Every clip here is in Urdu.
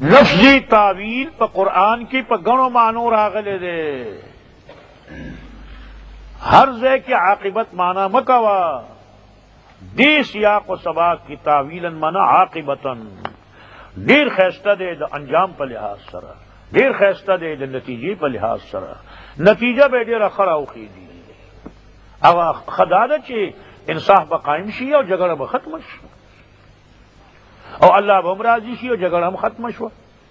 لفظی تعویل پا قرآن کی پا گنو معنو راغلے دے ہر زے کی عاقبت مانا مکوا دی سیاق و سباق کی تعویلن مانا عاقبتن دیر خیستہ دے دا انجام پا لحاظ سرا دیر خیستہ دے دا نتیجے پا لحاظ سرا نتیجہ بے دیر خراو خیدی او خدا دا چی انصاف با قائم شی او جگڑ با ختم شو او اللہ با امراضی شی او جگڑ ہم ختم شو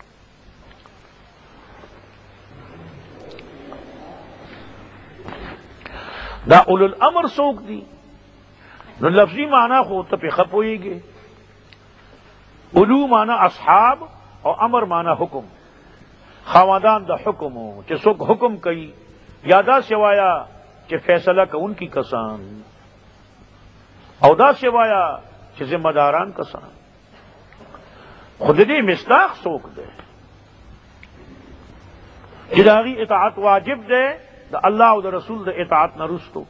دا اولو الامر سوک دی نو لفظی معنی خود تا پی خپ ہوئی گے اولو معنی اصحاب اور امر معنی حکم خواندان دا حکم ہو چی سوک حکم کئی یادا سوایا چی فیصلہ کا ان کی کسان او دا سوایا چی ذمہ داران کسان خود دی مصداق سوک دے جداغی اطاعت واجب دے دا اللہ و دا رسول دا اطاعت نرستو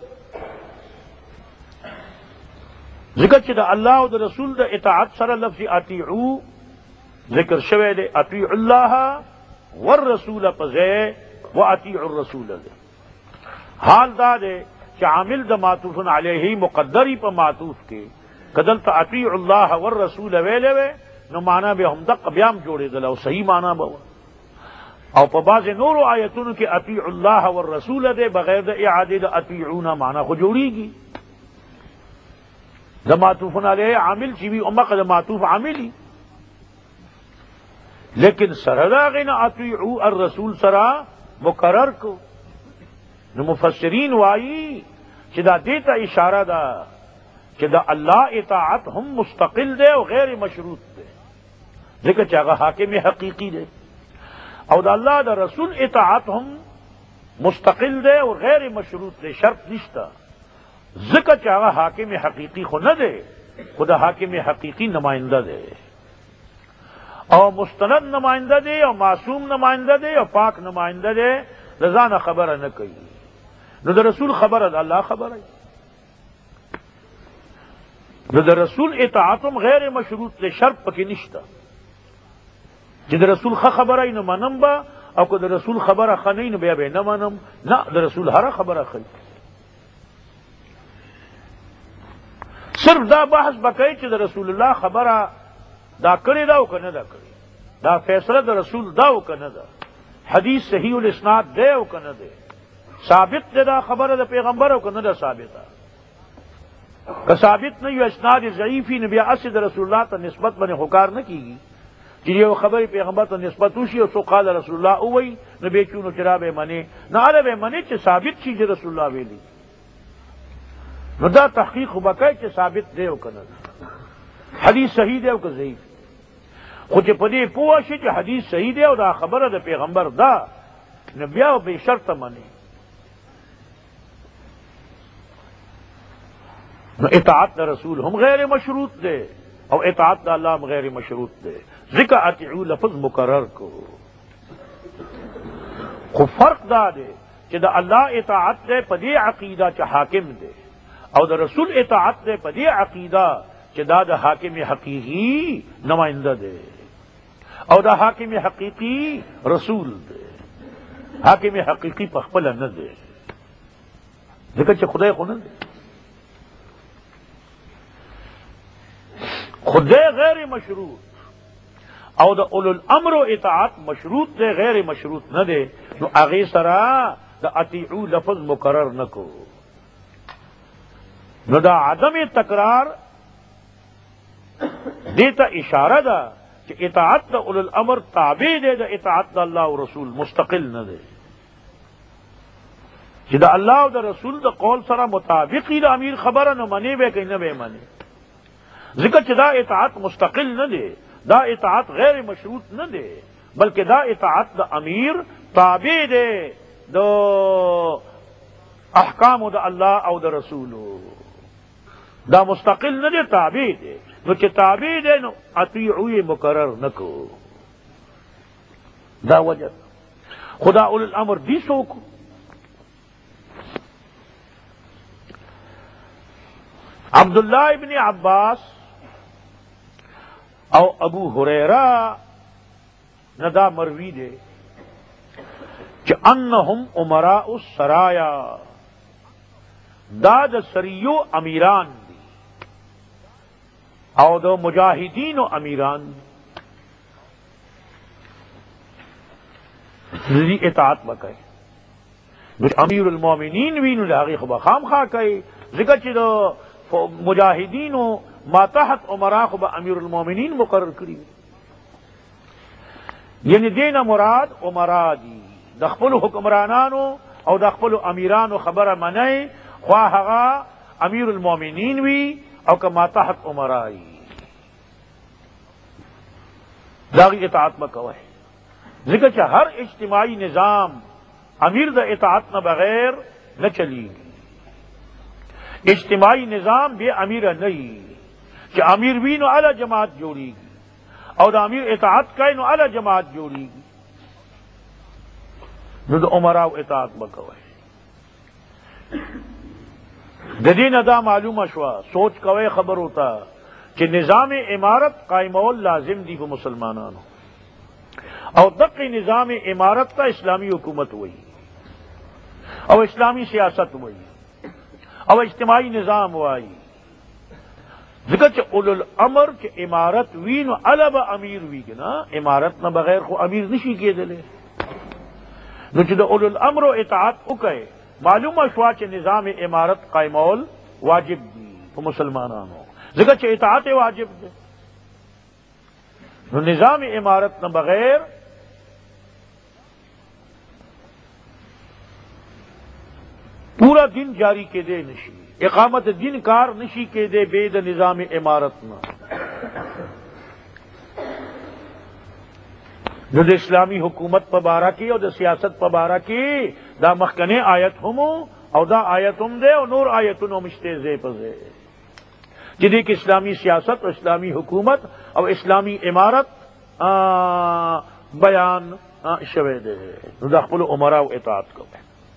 ذکر چی دا اللہ و دا رسول دا اطاعت سر لفظ اطیعو ذکر شوے دے اطیع اللہ والرسول پزے و اطیع الرسول دے حال دا دے کہ عامل دا معطوفن علیہی مقدری پا معطوف کے قدل تا اطیع اللہ والرسول ویلے وے نو مانا بے ہم دق بیام جوڑے دلا و صحیح مانا بوا او پا باز نور آیتون کے اطیع اللہ والرسول دے بغیر دا اعادے دا اطیعونا مانا خو جوڑی گی دا معطوفن علیہ عامل چیوی امق دا معطوف عاملی لیکن سردا غینا اطیعو الرسول سرا مقرر کو نو مفسرین وائی کہ دا دیتا اشارہ دا کہ دا اللہ اطاعت ہم مستقل دے و غیر مشروط دے ذکر چاہا حاکم حقیقی دے او دا اللہ دا رسول اطاعت ہم مستقل دے و غیر مشروط دے شرط نشتا ذکر چاہا حاکم حقیقی خو نہ دے خدا حاکم حقیقی نمائندہ دے او مستند نمائندہ دے او معصوم نمائندہ دے او پاک نمائندہ دے رضا نہ خبر نہ کئی نو دا رسول خبر ہے اللہ خبر ہے نو دا رسول اطاعتم غیر مشروط دے شرط پکی نشتا جی دا رسول خبر ہے نو منم با او کو دا رسول خبر خنی نو بیا بے نہ منم نہ دا رسول ہر خبر خی صرف دا بحث بکئی چی دا رسول اللہ خبر دا کرے دا او کنه دا کرے دا فیصلہ دا رسول دا او کنه دا حدیث صحیح الاسناد دے او کنه دے ثابت دے دا خبر دا پیغمبر او کنه دا ثابت کہ ثابت نہیں اسناد ضعیفی نبی اسد رسول اللہ تا نسبت بنے حکار نہ کی گی جی یہ خبر پیغمبر تا نسبت اوشی او سو قال رسول اللہ اوئی نبی چونو چرا بے منے نہ آرے بے منے چی ثابت چیز رسول اللہ ویلی نو دا تحقیق بکای چې ثابت دی او کنه حدیث صحیح دی او که ضعیف خو چې په دې پوه شي چې حدیث صحیح دی او دا خبره د پیغمبر دا نو بیا به شرط منی نو اطاعت رسول هم غیر مشروط دے او اطاعت اللہ هم غیر مشروط دے ذکر اطیعو لفظ مقرر کو خو فرق دا دے کہ دا اللہ اطاعت دے پدی عقیدہ چا حاکم دے او دا رسول اطاعت دے پدی عقیدہ کہ دا دا حاکم حقیقی نمائندہ دے او دا حاکم حقیقی رسول دے حاکم حقیقی پخپل نہ دے ذکر چا خدای خو نہ دے خدے غیر مشروط او دا اولو الامر و اطاعت مشروط دے غیر مشروط نہ دے نو اغی سرا دا اطیعو لفظ مقرر نکو نو دا عدم تکرار دیتا اشارہ دا کہ اطاعت دا اولو الامر تابع دے دا اطاعت دا اللہ و رسول مستقل نہ دے کہ دا اللہ و دا رسول دا قول سرا مطابقی دا امیر خبر نو منی بے کہ نہ بے منی ذکر چی دا اطاعت مستقل نہ دے دا اطاعت غیر مشروط نہ دے بلکہ دا اطاعت دا امیر تابع دے دا احکام دا اللہ او دا رسول دا مستقل نہ دے تابع دے نو چی تابع دے نو اطیعوی مقرر نکو دا وجہ خدا اولی الامر دی سوکو عبداللہ ابن عباس او ابو ہریرہ ندا مروی دے کہ انہم امراء السرایا دا د سریو امیران دی او د مجاہدین و امیران دی اطاعت بکئے امیر المومنین وی نو داغی خبا خام خواہ کئے ذکر چی دا مجاہدین و ماتحت امراء خبا امیر المومنین مقرر کری یعنی دین مراد امراء دی دخپل حکمرانانو او دخپل امیرانو خبر منئے خواہغا امیر المومنین وی او که ماتحت امرائی داغی اطاعت مکوئے ذکر چا ہر اجتماعی نظام امیر دا اطاعت نہ بغیر نہ چلی گی اجتماعی نظام بے امیر نہیں کہ امیر وی نو اعلی جماعت جوڑی گی اور دا امیر اطاعت کئی نو اعلی جماعت جوڑی گی نو دا امراء اطاعت مکوئے ددین ادا معلوم اشوا سوچ کوئے خبر ہوتا کہ نظام امارت قائمول لازم دی کو مسلمانانو اور دقی نظام امارت کا اسلامی حکومت ہوئی اور اسلامی سیاست ہوئی اور اجتماعی نظام ہوئی ذکر اول الامر کہ امارت وی نو علب امیر وی کے نا امارت نہ بغیر کو امیر نشی کیے دلے نو چھ اول الامر و اطاعت اکے معلوم اشوا چھ نظام امارت قائمول واجب دی تو مسلمانانو ذکر چھ اطاعت واجب دے نو نظام امارت نہ بغیر پورا دن جاری کے دے نشی اقامت دن کار نشی کے دے بے د نظام امارت نہ جو اسلامی حکومت پہ بارہ کی اور سیاست پہ بارہ کی دا مخکنے آیت ہمو او دا آیت ہم دے اور نور آیت نو مشتے زے پزے جدی کہ اسلامی سیاست اور اسلامی حکومت اور اسلامی امارت بیان شوے دے دخل امراء و اطاعت کو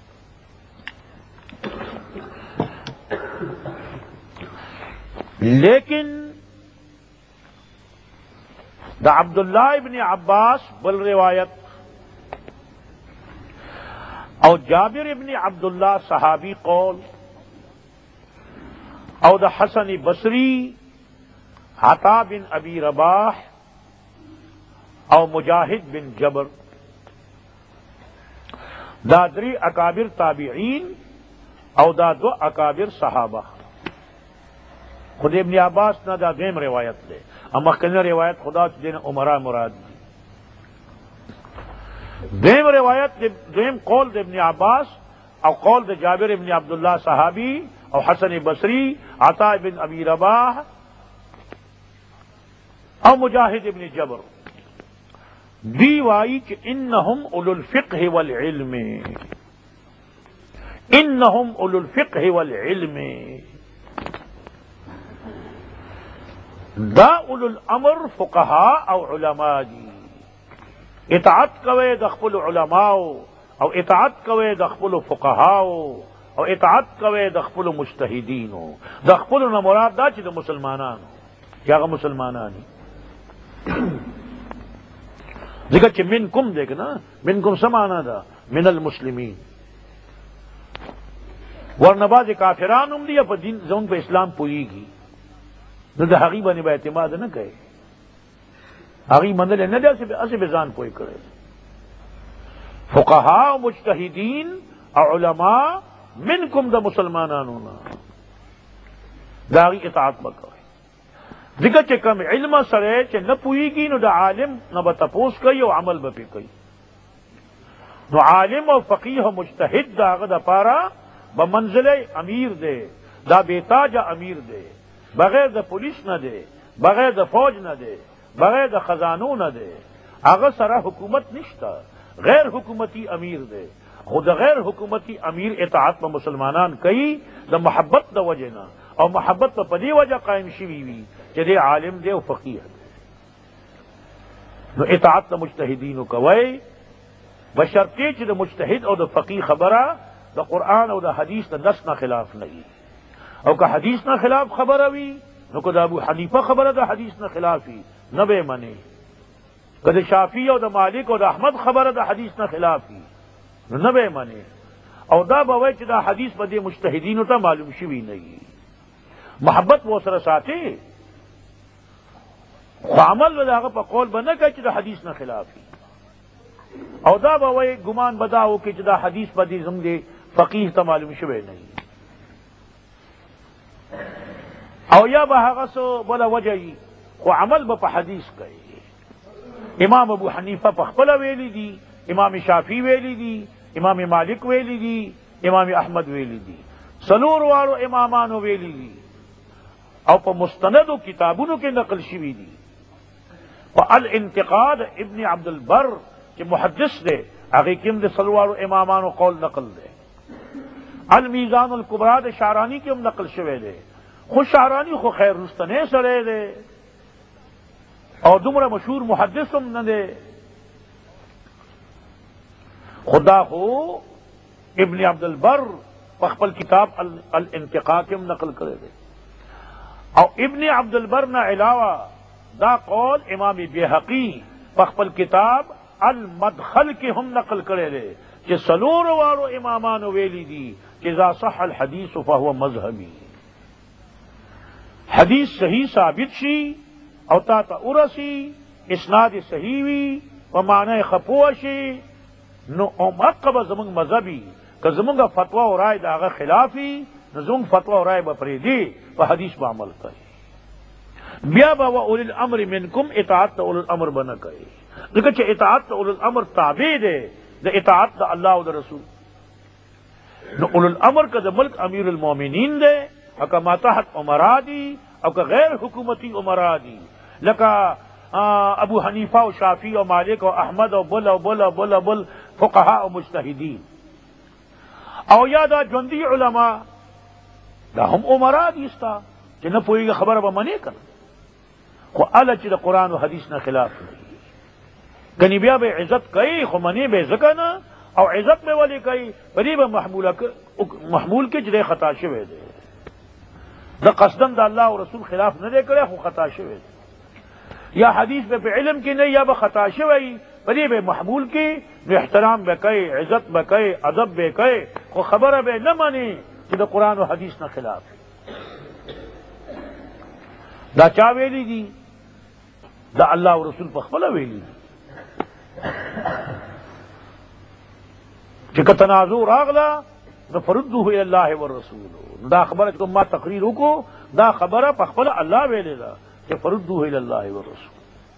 لیکن دا عبداللہ ابن عباس بل روایت او جابر ابن عبداللہ صحابی قول او دا حسن بصری عطا بن ابی رباح او مجاہد بن جبر دا دری اکابر تابعین او دا دو اکابر صحابہ خود ابن عباس نہ دا دیم روایت لے اما کن روایت خدا دین عمرہ مراد دی دیم روایت دیم قول دے ابن عباس او قول دے جابر ابن عبداللہ صحابی او حسن بصری عطا بن ابی رباح او مجاہد ابن جبر دی وائی کہ انہم اولو الفقہ والعلم انہم اولو الفقہ والعلم دا اولو الامر فقہا او علماء دی اطاعت کوے دخپل علماء او اطاعت کوے دخپل فقہاء او اطاعت کوے دخپل مجتہدین دخپل نہ مراد دا چھ مسلمانان کیا مسلمانانی دیکھا چھ منکم دیکھنا منکم سمانا دا من المسلمین ورنہ بعض کافران ہم دیا پر دین زون پہ اسلام پوئی گی نہ دا حقیبہ نے با اعتماد نہ کہے حقیب مندل نہ دے اسے بزان پوئی کرے فقہاء و مجتہدین علماء منکم دا مسلمانانونا داغی اطاعت بکوئے ذکر چھ کم علم سرے چھ نہ پوئی گی نو دا عالم نہ بتپوس کئی و عمل بپی کئی نو عالم و فقیہ و مجتہد دا غدا پارا بمنزل امیر دے دا بیتاج امیر دے بغیر دا پولیس نہ دے بغیر دا فوج نہ دے بغیر دا خزانوں نہ دے آغا سرا حکومت نشتا غیر حکومتی امیر دے خود غیر حکومتی امیر اطاعت میں مسلمانان کئی دا محبت دا وجہ نہ اور محبت پہ پدی وجہ قائم شوی وی کہ دے عالم دے و فقیہ دے نو اطاعت دا مجتہدین کوئے بشرطے چھ دا مجتہد اور دا فقیہ خبرہ دا قرآن اور دا حدیث دا نس نہ خلاف نہیں او کہ حدیث نہ خلاف خبر ہوئی نو کہ دا ابو حنیفہ خبر دا حدیث نہ خلافی نہ بے منے کدی شافعی او د مالک او د احمد خبره د حدیث نه خلاف وي نو به منی او دا به وای چې دا حدیث به د مجتهدینو ته معلوم شوی نه وي محبت و سره ساتي خو عمل به هغه په قول به نه کوي چې د حدیث نه خلاف وي او دا به وای ګمان بداو کې چې دا حدیث به د زموږ فقیه ته معلوم شوی نه وي او یا به هغه څه بله وجه وي خو عمل به په حدیث کوي امام ابو حنیفه په خپله ویلی دي امام شافعی ویلی دي امام مالک ویلی دي امام احمد ویلی دي څلور واړو امامانو ویلی دي او په مستندو کتابونو کې نقل شوي دي په الانتقاد ابن عبد البر چې محدث دی هغې کې هم د څلورو امامانو قول نقل دی المیزان الکبرا د شعرانی کې هم نقل شوی دی خو شعرانی خو خیر رستنی سړی دی او دومره مشهور محدث هم نه دی خدا خو ابن عبد البر په خپل کتاب الانتقا کې هم نقل کړی دی او ابن عبد البر نه علاوه دا قول امام بیهقی په خپل کتاب المدخل کې هم نقل کړی دی چې څلور واړو امامانو ویلي دي چې اذا صح الحديث فهو مذهبي حدیث صحیح ثابت شي او تا ته ورسی اسناد صحیح وي په معنی خپوه شي نو عقب زمونږ مذهبي که زمونږ فتوا او رائے د هغه خلافي نو زمونږ فتوا او رائے به پرېږدي په حدیث به عمل کوي بیا به اولي الامر منکم اطاعت د اولي الامر به نه کوي ځکه چې اطاعت د اولي الامر تابع دی د اطاعت د الله او د رسول نو اولي الامر که د ملک امیر المؤمنین دی او که ماتحت عمرا دي او که غیر حکومتی عمرا دي لکه ابو حنیفه او شافعی او مالک او احمد او بل او بل او بل او بل فقهاء او مجتهدین او یا دا ژوندي علما دا هم عمرا دي ستا چې نه پوهېږي خبره به منې کړه خو اله چې د قرآن او حدیث نه خلاف نه ګنې بیا به عزت کوي خو منې به یې ځکه نه او عزت به ولې کوي په دې به محمول کې چې دی خطا شوی دی د قصدن د الله او رسول خلاف نه دی کړی خو خطا شوی دی یا حدیث به علم کې نه یا به خطا شوی په دې به محمول کې نو احترام به کوي عزت به کوي ادب به کوي خو خبره به نه مني چې د قرآن او حدیث نه خلاف دا چا ویلی دي دا الله او رسول په خپله ویلی دي چې که تنازع راغله نو فردوه الى الله والرسول دا خبره کوم ما تقریر وکړو دا خبره په خپله الله ویلې ده چې فردوه الى الله والرسول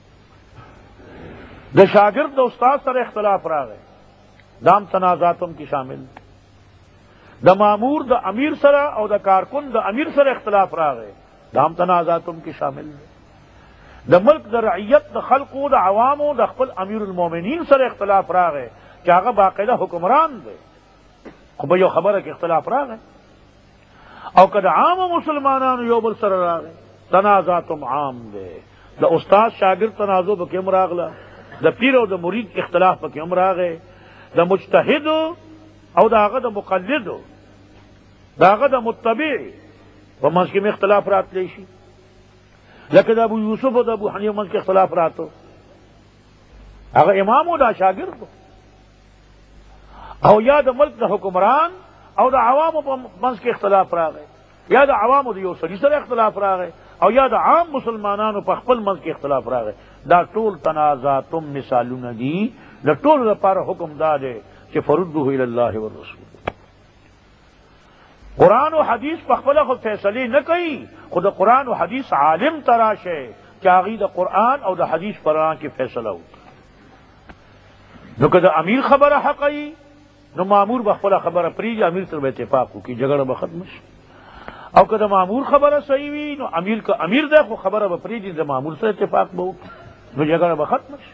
د شاګرد د استاد سره اختلاف راغی دام تنازعاتم کې شامل د مامور د امیر سره او د کارکن د امیر سره اختلاف راغی دام تنازعاتم کې شامل د ملک د رعیت د خلقو د عوامو د خپل امیر المؤمنین سره اختلاف راغی چې هغه باقاعده حکمران دی خو به یو خبره کې اختلاف راغی او که د عامو مسلمانانو یو بل سره راغی تنازعاتم عام دی د استاد شاګرد تنازع پکې هم راغله د پیر او د مرید اختلاف پکې هم راغی د مجتهد او د هغه د مقلد د هغه د متبع په منځ کې اختلاف راتلی شي لکه د ابو یوسف او د ابو حنیفه منځ کې اختلاف راتو هغه امام او دا شاګرد او یا د ملک د حکمران او د عوامو په منځ کې اختلاف راغی یا د عوامو د یو سړي سره اختلاف راغی او یا د عام مسلمانانو په خپل منځ کې اختلاف راغی دا ټول تنازعاتم مثالونه دي د ټولو لپاره حکم دا دی چې فردوه الی الله والرسول قرآن و حدیث په خپله خو فیصلې نه کوي خو د قرآن و حدیث عالم تراشه چې هغې د قرآن او د حدیث په رڼا کې فیصله وکړي نو که د امیر خبره حق وي نو مامور به خپله خبره پرېږدي امیر سره به اتفاق وکړي جګړه به ختمه شي او که د مامور خبره صحیح وي نو امیر که امیر دی خو خبره به پرېږدي د مامور سره اتفاق به وکړي نو جګړه به ختمه شي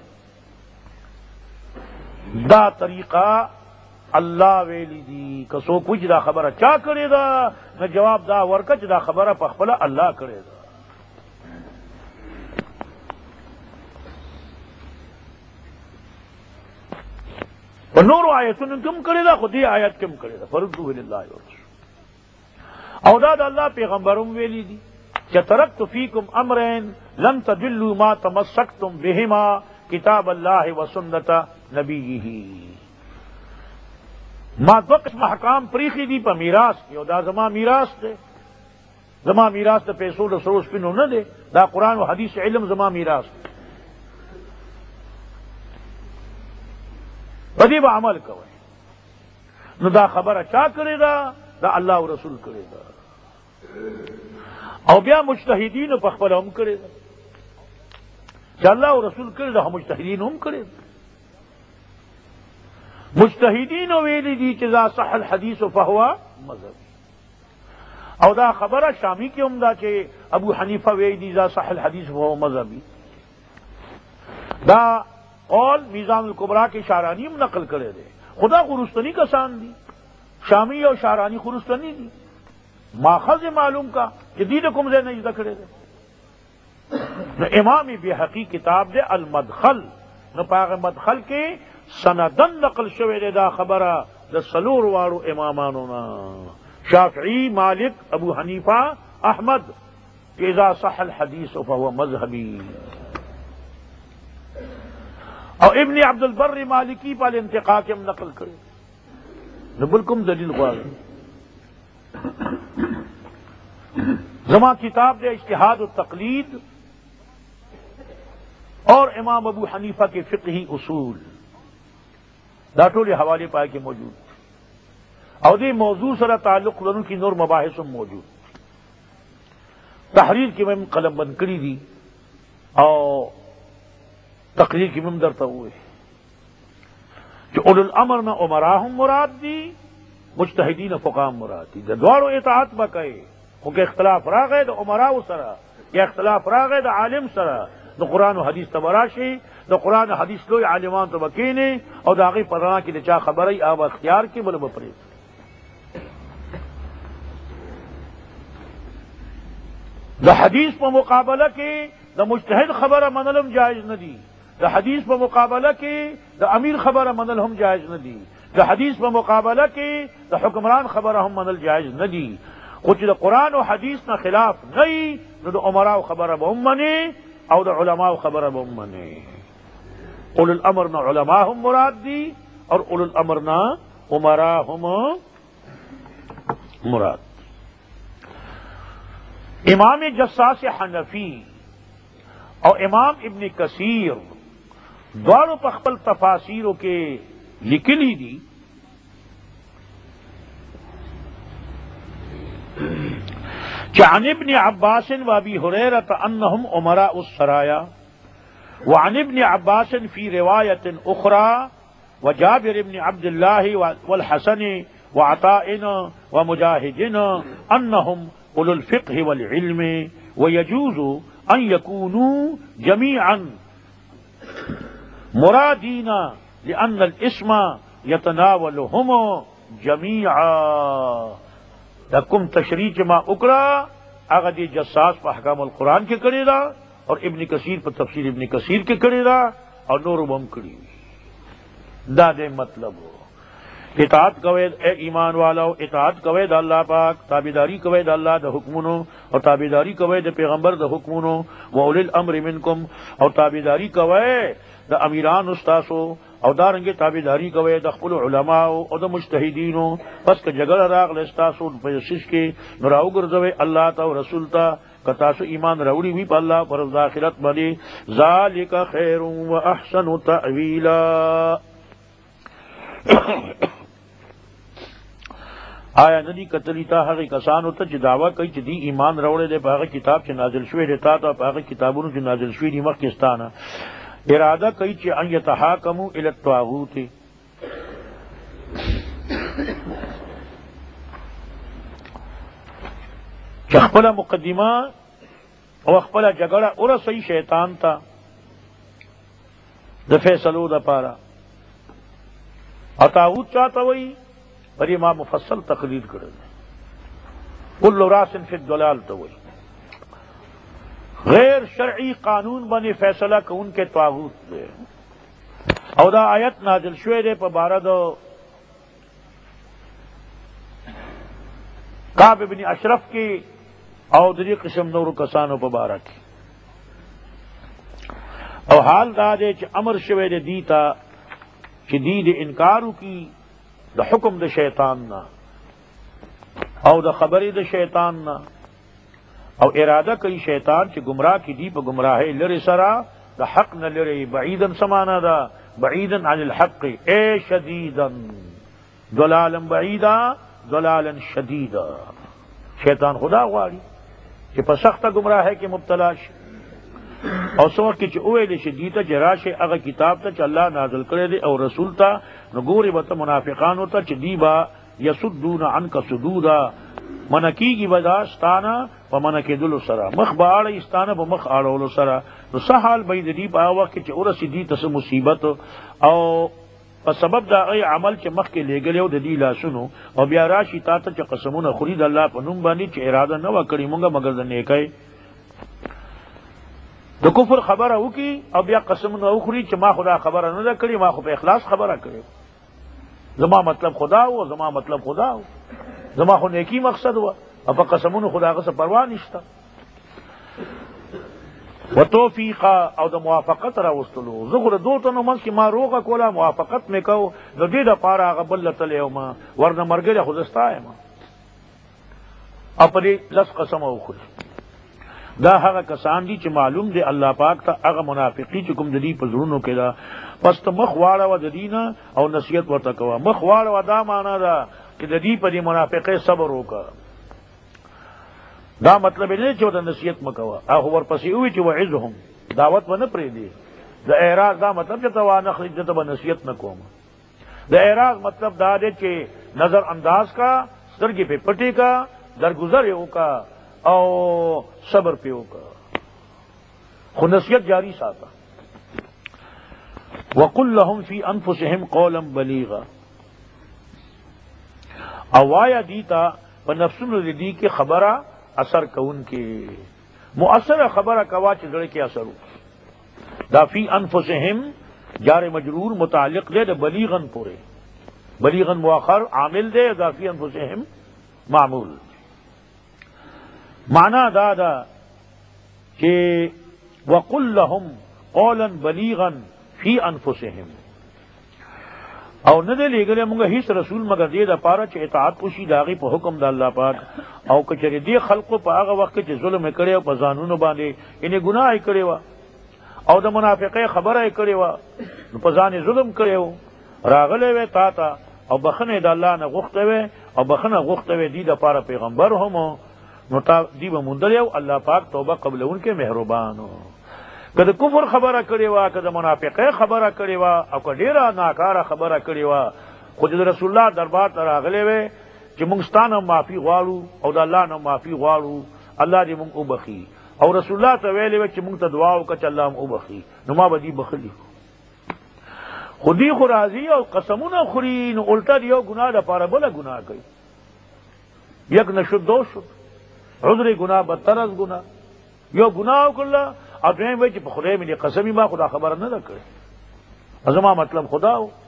دا طریقه الله ویلی دي که څوک وایي دا خبره چا کړې ده نو جواب دا ورکړه چې دا خبره په خپله الله کړې ده په نورو آیتونو کې هم کړې ده خو دې آیت کې هم کړې ده فردوه لله ورسول او دا د الله پیغمبر هم ویلي دي چې ترکت فیکم امرین لن تضلوا ما تمسکتم بهما کتاب اللہ و سنت نبیہ. ما دو قسم احکام پریخی دی پا میراث کی، او دا زما میراث دے، زما میراث دا پیسو دا سروس پینو نہ دے، دا قرآن و حدیث علم زما میراث دے. بدی با عمل کوئے. نو دا خبر اچھا کرے دا اللہ و رسول کرے دا، او بیا مجتہدین پا خبر ہم کرے دا، کہ اللہ و رسول کرے دا ہم مجتہدین ہم کرے دا. مجتہدین ویلی دی چیزا صح الحدیث فہوا مذہبی، او دا خبر شامی کی عمدہ چے ابو حنیفہ ویلی دی دا صح الحدیث فہوا مذہبی. دا قول میزان الکبریٰ کے شارانی ہم نقل کرے دے. خدا خرستنی کسان دی، شامی اور شارانی خرستنی دی، ماخذ معلوم کا جدید کم سے نہیں ذکرے دے. امام بیہقی کتاب دے المدخل، نپاغ مدخل کے سندن نقل شوے دے دا خبرہ دا سلور وارو امامانونا شافعی، مالک، ابو حنیفہ، احمد، کہ اذا صح الحدیث فہو مذہبی. اور ابن عبد البر مالکی پال انتقا کے ہم نقل کرے نبلکم دلیل غوار. زما کتاب دے اجتہاد و تقلید اور امام ابو حنیفہ کے فقہی اصول داٹول حوالے پائے کے موجود، اور دے موضوع سرا تعلق لنو کی نور مباحث موجود. تحریر کی میں قلم بند کری دی اور تقریر کی مم درتا ہوئے جو اولو الامر نہ عمراہم مراد دی، مجتہدین فقام مراد دی. دوارو اطاعت بکئے خو کہ اختلاف را گئے دا عمراء سرا، یا اختلاف را گئے دا عالم سرا، دا قرآن و حدیث تبراشی، دا قرآن و حدیث لوی عالمان تو بکینے، اور دا آغی پرانا کی دچا خبری آب اختیار کی بل بپریت. دا حدیث پا مقابلہ کی دا مجتہد خبر منلم جائز ندی، دا حدیث پا مقابلہ کی دا امیر خبر منل ہم جائز ندی، دا حدیث پا مقابلہ کی دا حکمران خبر ہم منل جائز ندی. کچھ دا قرآن و حدیث نہ خلاف نہیں نو دا عمراء خبر با امنے او دا علماء خبر با امنے. اولو الامر نہ علماء ہم مراد دی اور اولو الامر نہ عمراء ہم مراد. امام جساس حنفی اور امام ابن کثیر دوارو پخپل تفاسیروں کے لکلی دی عن ابن عباس وابی ہریرۃ انہم امراء السرایا، وعن ابن عباس فی روایت اخرى وجابر ابن عبد اللہ والحسن وعطاء ومجاہد انہم اولو الفقہ والعلم ويجوز ان يكونوا جميعا مرادین لأن الاسم يتناولهم جميعا. لکم تشریح ما اکرا اغدی جساس پا احکام القرآن کے کرے دا، اور ابن کثیر پا تفسیر ابن کثیر کے کرے دا، اور نور بم کری دا دے مطلب ہو. اطاعت کوید اے ایمان والاو، اطاعت کوید اللہ پاک، تابیداری کوید اللہ دا حکمونو، اور تابیداری کوید پیغمبر دا حکمونو، وَأُولِي الْأَمْرِ مِنْكُمْ، اور تابیداری کوید دا امیران استاسو، اور دارنگے تابیداری کوید دا خپل علماء اور دا مجتہدینو. پس کہ جگل راغ لستاسو پیسش کے نراو گرزوے اللہ تا و رسول تا کتاسو ایمان روڑی بھی پا اللہ پر داخلت بنے. ذالک خیر و احسن تعویلا. آیا ندی قتلی تا حقی کسانو تا چی دعویٰ کئی چی دی ایمان روڑے دے پا حقی کتاب چی نازل شوے دیتا تا پا حقی کتابونو چی نازل شوے دی مخکستانا ارادہ کئی چی ان یتحاکمو الی الطاغوت. چی اخپلا مقدمہ او اخپلا جگڑا ارسی شیطان تا دا فیصلو دا پارا. اطاغوت چاہتا وئی پر یہ ماں مفصل تقریر کرے کل راس فی الضلال تو وئی غیر شرعی قانون بنے فیصلہ کہ ان کے طاغوت دے. او دا آیت نازل شوے دے پا بارد کعب بن اشرف کی او دری قسم نور کسانو پا بارہ کی. او حال دا دے چې امر شوی دے دیتا چې دی د انکارو کی د حکم د شیطان نا او د خبرې د شیطان نا او اراده کوي شیطان چې گمراہ کی دی په گمراهی لري سرا د حق نه لري بعیدا سمانا دا بعیدا عن الحق اے شدیدا ضلالا بعیدا ضلالا شدیدا. شیطان خدا غواړي چې په سخته گمراهی کې مبتلا شي او سو کې چې اوې شي دیته جراشه هغه کتاب ته چې الله نازل کړی دی او رسول ته نو ګوري به منافقانو ته چې دیبا یسدون عنک صدودا منکیږي بداستانه په منکیدلو سره مخ باړ استانه په مخ اړولو سره نو سحال به دې په هغه وخت چې اورسي دي تاسو مصیبت او په سبب دا ای عمل چې مخ کې لګلیو د دې لاسونو او بیا راشي تا ته چې قسمونه خوري د الله په نوم باندې چې اراده نه وکړي مونږه مگر د نیکي د کفر خبره وکي او بیا قسمونه وخوري چې ما خدا خبره نه کړی ما خو په اخلاص خبره کړی زما مطلب خدا او زما مطلب خدا او زما خو نیکی مقصد و او په قسمونو خدا غسه پروا نشته وتوفیق او د موافقت را وستلو زغره دوته نو منځ کې ما روغه کوله موافقت میکاو د دې د پاره غبل تل یو ما ورنه مرګه خو دستایم خپل لس قسم او خو دا هغه کسان دي چې معلوم دي الله پاک ته هغه منافقی چې کوم د دې په زړونو کې دا پس ته مخ واړه و د دینه او نصیحت ورته کوه مخ واړه و دا معنا دا چې د دې په دې منافقې صبر وکړه دا مطلب نه چې د نصیحت مکوه هغه ورپسې وی چې وعظهم دعوت ونه پرې دی د اعراض دا مطلب چې ته وانه خرج ته نصیحت نکوم د اعراض مطلب دا دی چې نظر انداز کا سترګې په پټي کا درگزر یو کا او صبر پیو کا خو نصیحت جاری ساته وقل لهم فی انفسهم قولا بلیغا او وایا دیتا په نفسونو دی کې خبره اثر کون کې مؤثر خبره کوا چې زړه کې اثر وکړي دا فی انفسهم جار مجرور متعلق دے بلیغن پورے بلیغن مؤخر عامل دے دا فی انفسهم معمول معنی دا کہ وقل لهم قولا بلیغا فی انفسهم او نه دی لګره موږ هیڅ رسول مگر دې د پاره چې اطاعت وشي داغي په حکم د الله پاک او کچره دې خلقو په هغه وخت کې ظلم کړي او په ځانونو باندې انې ګناه کړي وا او د منافقې خبره کړي وا نو په ځان ظلم کړي راغله وې تا ته او بخنه د الله نه غوښته وې او بخنه غوښته وې دې د پاره پیغمبر هم نو تا دی به مونږ یو الله پاک توبه قبلون کې مهربانو کله کفر خبره کړي وا کله منافقه خبره کړي وا او کډیره ناکاره خبره کړي وا خو د رسول الله دربار ته راغلي وي چې موږ ستانه معافي غواړو او د الله نه معافي غواړو الله دې موږ وبخي او رسول الله ته ویلي وي چې موږ ته دعا وکړه چې الله موږ وبخي نو ما به دې بخلي خودی خو راضي او قسمونه خوري نو الټا یو ګناه د پاره بل ګناه کوي یک نشد دو شد عذر گناہ بدتر از گناہ یو گناہ وکړه او دویم وایي چې په خدای مې قسمی ما خدا خبره نه کړې زما مطلب خدا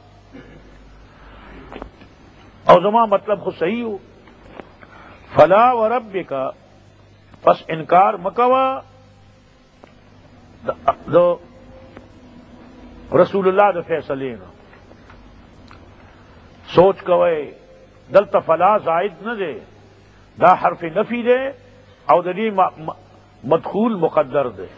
او زما مطلب خو صحیح ہو فلا وربک پس انکار مکوا دو رسول اللہ دو فیصلے سوچ کوئے دلتا فلا زائد نہ دے دا حرف نفی دے او دلی مدخول مقدر دے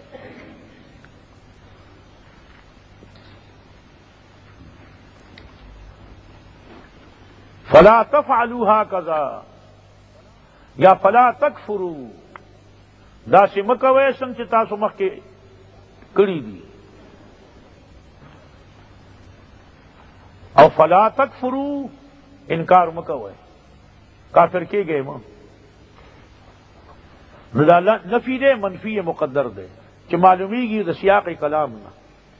فلا تفعلوها کذا یا فلا تکفروا دا سی مکوے سنگ چې تاسو مخکې کړی دي او فلا تکفروا انکار مکوے کافر کې گئے مو نفی دے منفی مقدر دے کہ معلومیږي د سیاق کلام نہ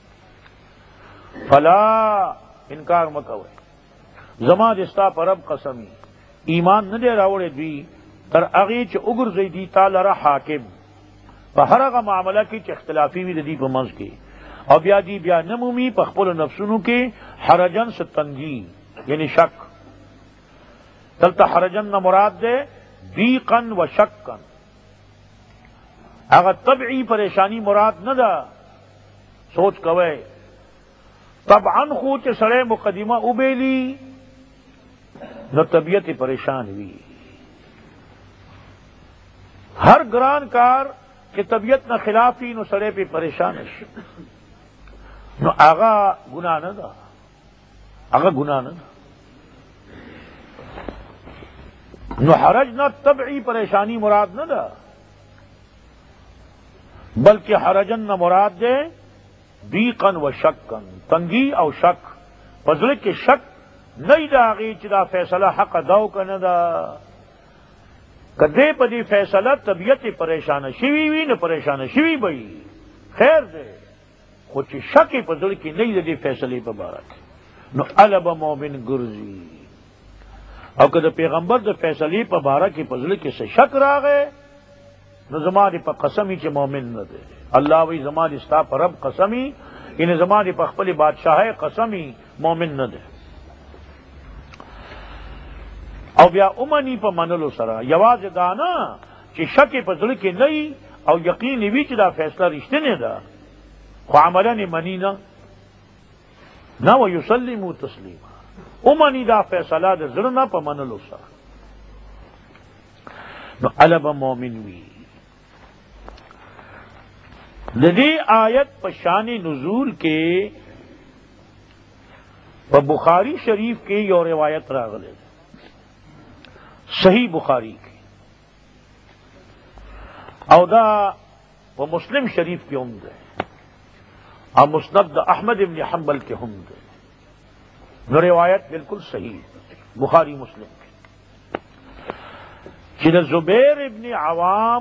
فلا انکار مکوے زما دستا پرب قسمی ایمان نه دی راوړې دی تر هغه چې وګرځي دی تعالی را حاکم په هر هغه معاملې کې چې اختلافي وي د دې په منځ کې او بیا دی بیا نمومي په خپل نفسونو کې حرجن ستنګي یعنی شک دلته حرجن نه مراد ده ضیقا و شکا هغه طبعی پریشانی مراد نه ده سوچ کوئے طبعا خو چې سړی مقدمه وبیلی نو طبیعت پریشان ہوئی. ہر گران کار کہ طبیعت نہ خلافی نو سڑے پہ پریشان نو آغا گناہ نہ دا آغا گناہ نہ دا نو حرج نہ طبعی پریشانی مراد نہ دا بلکہ حرجن نہ مراد دے ضیقن و شکن تنگی او شک فضل کے شک نہیں دا آغی چدا فیصلہ حق داو کا نہ دا کدے پدی فیصلہ طبیعت پریشان شوی وی نہ پریشان شوی بئی خیر دے کچھ شک پدل کی نہیں دے فیصلے پہ بارک نو الب مومن گرزی اور کد پیغمبر دے فیصلے پہ بارک کی پدل کے سے شک را گئے نو زمانی پہ قسمی کے مومن نہ دے اللہ وی زمان استا پر رب قسمی انہیں زمانی پہ خپل بادشاہ قسمی مومن نہ دے او بیا امنی په منلو سره یواز دانا چې شک په ځل کې نه او یقین وی چې دا فیصله رښتینه ده خو عملاً منی نه و یسلمو تسلیما امنی دا فیصله د زړه نه په منلو سره نو الب مومن وی. د دې آیت په شان نزول کې په بخاری شریف کې یو روایت راغله صحیح بخاری کی او دا وہ مسلم شریف کی عمد ہے اور مسند احمد ابن حنبل کے عمد ہے نو روایت بالکل صحیح بخاری مسلم کی کہ زبیر ابن عوام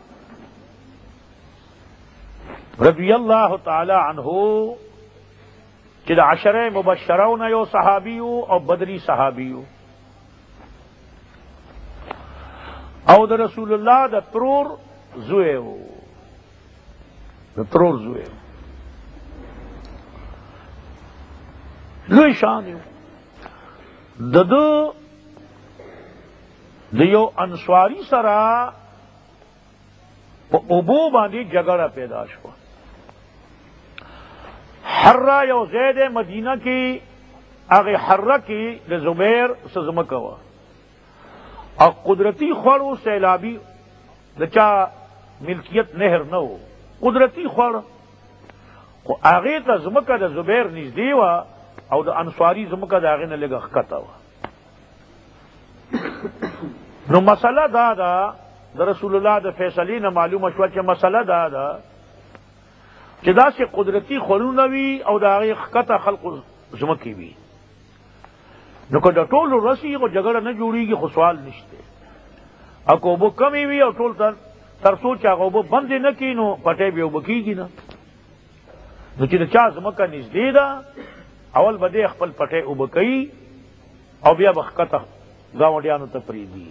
رضی اللہ تعالی عنہ کہ عشرہ مبشرون یو صحابیو اور بدری صحابیو او د رسول الله د ترور زوی و د ترور زوی لوی شان یو د یو انصاری سره په ابو باندې جګړه پیدا شوه حرہ یو زید مدینہ کی هغه حرہ کی د زبیر سزمکه وا اور قدرتی خوڑ سیلابی دچا ملکیت نہر نہ ہو قدرتی خوڑ آگے تا زمکہ دا زبیر نزدی وا اور دا انصاری زمکہ دا آگے نہ لگا خکتا ہوا نو مسئلہ دا رسول اللہ دا فیصلی نہ معلوم اشوا کہ مسئلہ دا سے قدرتی خوڑو نوی اور دا آگے خکتا خلق زمکی بھی نو که د ټولو رسی خو جګړه نه جوړیږي خو سوال نشته او که اوبه کمې وي او ټول تر څو چې هغه اوبه بندې نه کړي نو پټی بیا اوبه کېږي نه نو چې د چا ځمکه نږدې ده اول به دی خپل پټی اوبه کوي او بیا به ښکته ګاونډیانو ته پرېږدي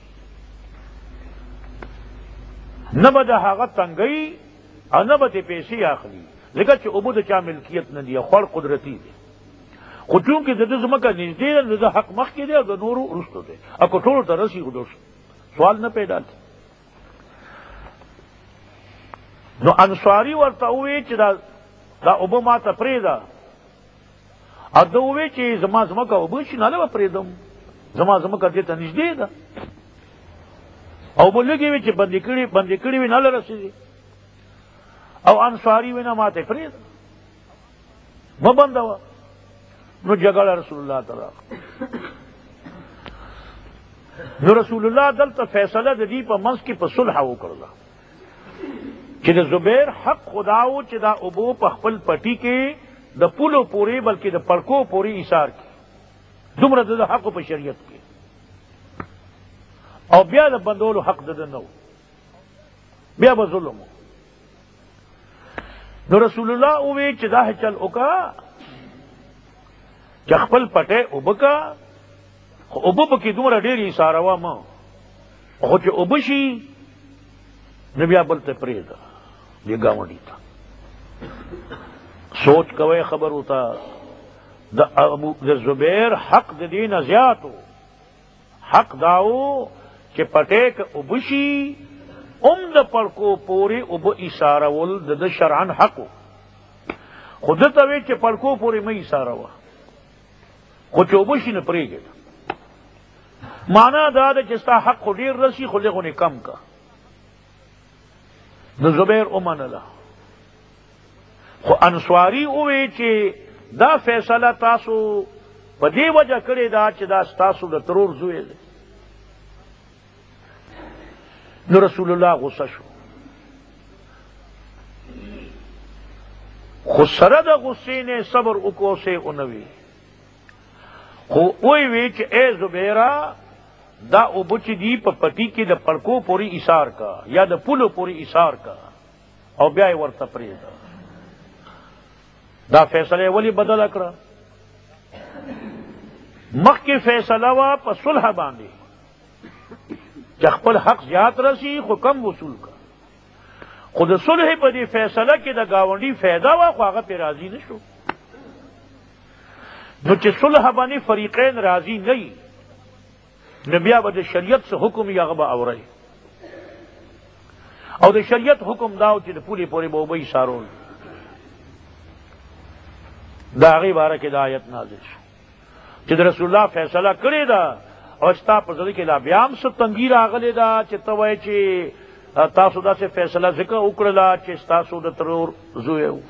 نه به د هغه تنګۍ او نه به ترې پیسې اخلي ځکه چې اوبه د چا ملکیت نه دي خوړ قدرتي دی خو چونکې د ده زمکه نږدې ده نو د حق مخکې دی او د نورو وروستو دی او که ټولو ته رسي خو سوال نه پیدا دی نو انصاري ورته ووایي چې دا اوبه ما ته پرېږده او ده ووایي چې زما زمکه اوبه شي نه به پرېږدم زما زمکه دې ته نږدې ده اوبه لږې وي چې بندې کړې وي نه له رسېږي او انصاري وي نه ما ته پرېږده مه بندوه نو جګړه رسول الله تعالی نو رسول الله دلته فیصله د دې په منځ کې په صلح وکړه چې د زبیر حق خداو چې دا ابو په خپل پټي کې د پولو پوري بلکې د پړکو پوري ایثار کی دومره د حق په شریعت کې او بیا د بندولو حق د نه بیا به ظلم نو رسول الله وی چې دا چل وکا چې خپل پټه وبکا خو وبکې دومره ډېری ساروا ما خو چې وبشي نبي ابل ته پریدا دی گاونډي تا سوچ کوي خبر ہوتا د ابو زبیر حق د دین زیاتو حق داو چې پټه ک وبشي د پړکو پوری وب اشاره ول د شرعن حق خود ته وی چې پړکو پورې مې ایساره وه خو چې اوبه شي نه پرېږده. معنا دا ده چې ستا حق خو ډېر رسي خو لږ کم کا. نو زبیر ومنله خو انصاري ووی چې دا فیصله تاسو په دې وجه کړې ده چې دا ستاسو د ترور زوی دی. نو رسول الله غصه شو، خو سره د غصې نه صبر وکړو سه اونوي. خو وی وی چې اے زبیره دا اوبه چې دي په پټي کې د پړکو پورې ایثار کا یا د پولو پورې ایثار کا او بیا یې ورته پرېږده. دا فیصله ولی بدله کړه؟ مخکې فیصله وه په صلح باندې چې خپل حق زیات رسی خو کم وصول کا. خو د صلح په دې فیصله کې د ګاونډي فایده وه خو هغه پې راضي نه شو. نو چې صلح باندې فریقین راضي نه وي نو بیا به د شریعت څه حکم یې هغه به اورئ. او د شریعت حکم دا و چې د پولې پورې به اوبه ایثارول. د هغې باره کې د آیت نازل شو چې د رسول الله فیصله کړې ده او ستا په زړه کې لا بیا هم څه تنګي راغلې ده چې ته وایې چې تاسو داسې فیصله ځکه وکړله چې ستاسو د ترور زوی و.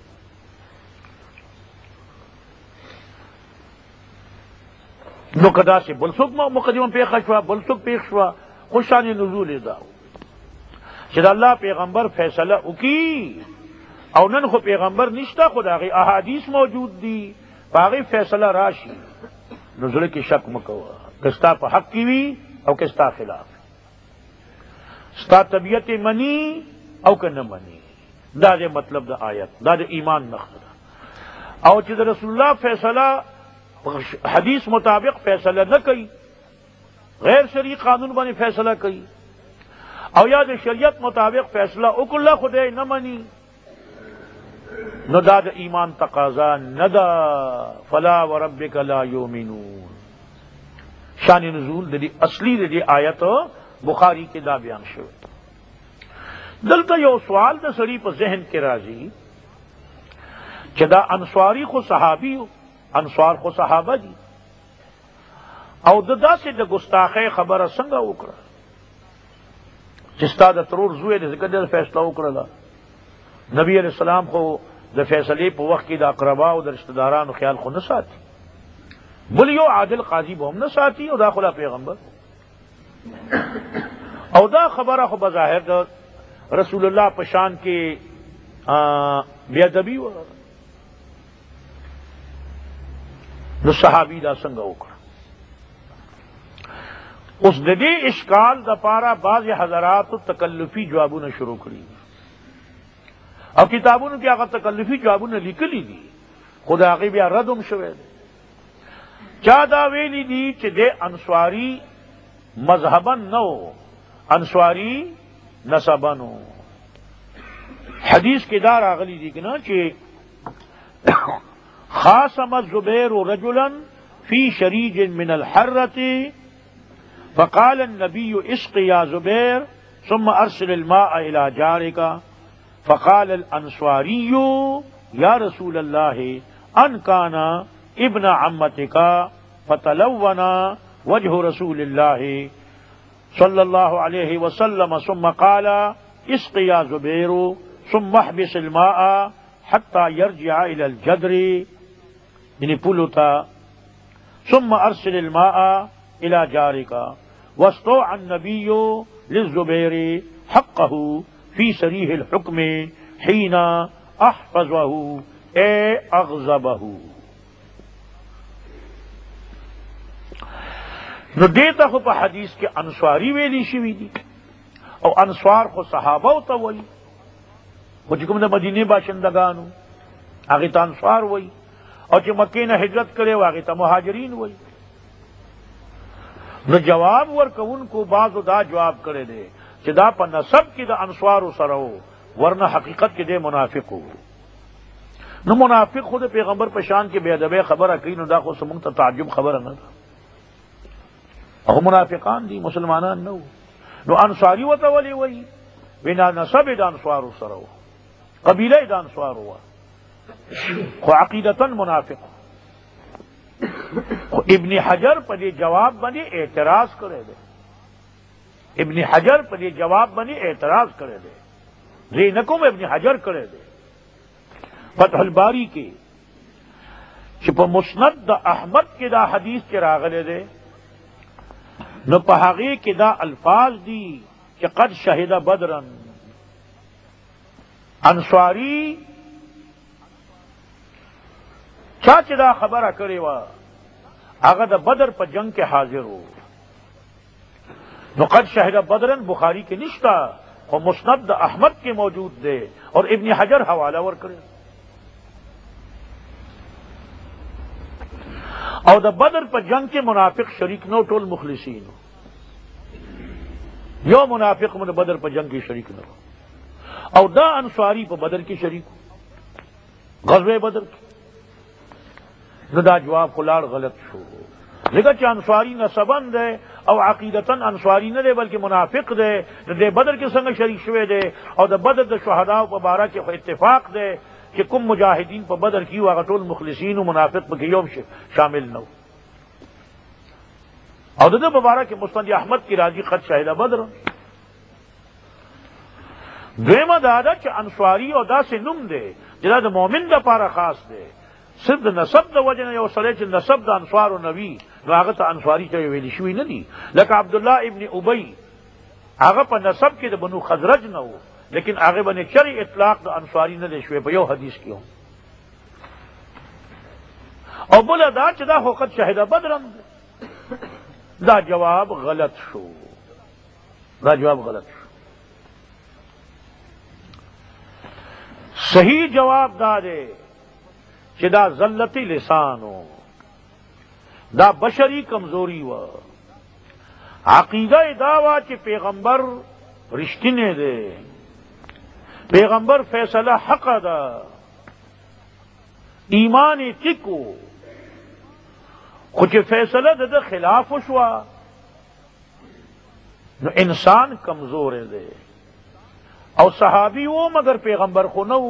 نو که داسې بل څوک مقدمه پېښه شوه بل څوک پېښ شوه خو شان نزول یې دا چې د الله پیغمبر فیصله وکړي او نن خو پیغمبر نشته خو د هغې احادیث موجود دي په هغې فیصله راشي نو زړه کې شک مه کوه که ستا په حق کې وي او که ستا خلاف ستا طبیعت منی او که نه منی. دا دی مطلب د آیت، دا د ایمان نښه ده. او چې د رسول الله فیصله حدیث مطابق فیصله نه کوي غیر شرعي قانون باندې فیصله کوي او یا د شریعت مطابق فیصله وکړله خدای نه مني نو دا د ایمان تقاضا نه ده. فلا وربک لا یؤمنون. شان نزول د دې اصلي د دې آیت بخاری کې دا بیان شوی. دلته یو سوال د سړي په ذهن کې راځي چې دا انصاري خو صحابي انصار خو صحابه دي او د داسې د ګستاخۍ خبره څنګه وکړه چې ستا د ترور زوی دی ځکه دې فیصله وکړله. نبی علیہ السلام خو د فیصلې په وخت کې د اقربا او د رشتہ دارانو خیال خو نه ساتي، بل یو عادل قاضي به هم نه ساتي او دا خلا پیغمبر او دا خبره خو بظاهر د رسول الله په شان کې بے ادبي و. نو صحابي دا څنګه وکړه؟ اوس د دې اشکال د پاره بعض حضرات تکلفي جوابونه شروع کړي او کتابونو کې هغه تکلفي جوابونه لیکلي دي خو د هغې بیا رد هم شوی دی. چا دا ویلی دي چې د انصاري مذهبا نه و انصاري نسبا و. حدیث کې دا راغلی دي که نه چې خاصم الزبير رجلا في شريج من الحرة فقال النبي اسق يا زبير ثم ارسل الماء الى جارك فقال الانصاري يا رسول الله ان كان ابن عمتك فتلون وجه رسول الله صلى الله عليه وسلم ثم قال اسق يا زبير ثم احبس الماء حتى يرجع الى الجدر یعنی پلتا ثم ارسل الماء الى جارك واستوعى النبي للزبير حقه في سريه الحكم حين احفظه اي اغضبه. نو دیتا خو په حدیث کې انصاری ویلی شوی دي او انصار خو صحابه ته وایي خو چې کوم د مدینه باشندگانو هغه ته انصار وایي او چې مکې نه هجرت کړي هغه ته مهاجرین وایي. نو جواب ورکوونکو بعضو دا جواب کړی دی چې دا په نسب کې د انصارو سره و ورنه حقیقت کې دی منافق و. نو منافق خود پیغمبر په شان کې بے ادبه خبره کوي نو دا خو څه ته تعجب خبره نه ده. هغه منافقان دي مسلمانان نه. نو انصاری وته ولي وایي وینا نسب د انصارو سره و قبیله د انصارو و خو عقیدتاً منافق خو ابن حجر پر یہ جواب بنی اعتراض کرے دے، ابن حجر پر یہ جواب بنی اعتراض کرے دے، زینکم ابن حجر کرے دے فتح الباری کی کہ پا مسند دا احمد کی دا حدیث کے راغلے دے نو پا حقی کی دا الفاظ دی کہ قد شہد بدرن انصاری چاچ دا خبر کرے وا آگا دا بدر پا جنگ کے حاضر ہو نو قد شہد بدرن بخاری کے نشتا اور مسند دا احمد کے موجود دے اور ابن حجر حوالہ ور کرے اور دا بدر پا جنگ کے منافق شریک نو ٹول مخلصین یو منافق من بدر پا جنگ کی شریک نو اور دا انصاری پا بدر کی شریک غزوہ بدر کی نو دا جواب خلال غلط شو لگا چا انصاری نسبن دے او عقیدتاً انصاری نہ دے بلکہ منافق دے دے بدر کے سنگ شریک شوے دے اور دا بدر دا شہداء پا بارہ کے اتفاق دے کہ کم مجاہدین پا بدر کیو آگا ٹول مخلصین و منافق پا کیوم شامل نو اور دا بارہ کے مستند احمد کی راضی قد شہدہ بدر دویمہ دادا چا انصاری اور دا سے نم دے جدا دا مومن دا پارا خاص دے صرف نسب دا وجہ یو سرے چا نسب دا انصار و نبی نو آگا تا انصاری چا ویلی شوی ندی لکہ عبداللہ ابن ابی آگا پا نسب کی دا بنو خزرج نو لیکن آگے بنے چری اطلاق دا انصاری نہ دے شوے پا یو حدیث کیوں اور بولا دا چا دا خوقت شہدہ بدرم دا جواب غلط شو دا جواب غلط شو صحیح جواب دا دے کہ دا ذلتی لسانو دا بشری کمزوری و عقیدہ داوا کہ پیغمبر رشتنے دے پیغمبر فیصلہ حق دا ایمان تکو کچھ فیصلہ دا خلاف شوا نو انسان کمزور دے اور صحابی وہ مگر پیغمبر کو نو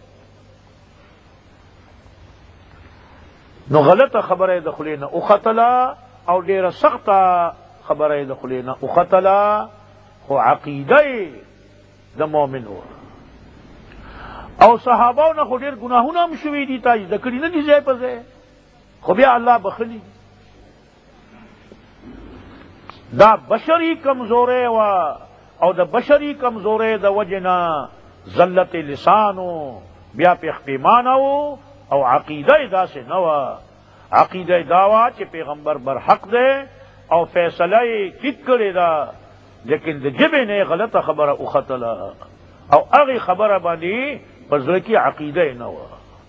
نو غلط خبر ہے دخلینا اختلا اور ڈیر سخت خبر ہے دخلینا اختلا ہو عقیدہ دا مومن ہو اور صحابہ نہ خو ډیر گناہونه هم شوي دي تا ذکر نه دي ځای په ځای خو بیا الله بخلی دا بشری کمزورے وا او دا بشری کمزورے دا وجنا ذلت لسانو بیا په اختیمانو او عقیدہ دا سے نوا عقیدہ داوا چې پیغمبر برحق دے او فیصلہ ٹھیک کرے دا لیکن د جبه نه غلط خبره اختلا او هغه خبره باندې پزړه کې عقیده نه و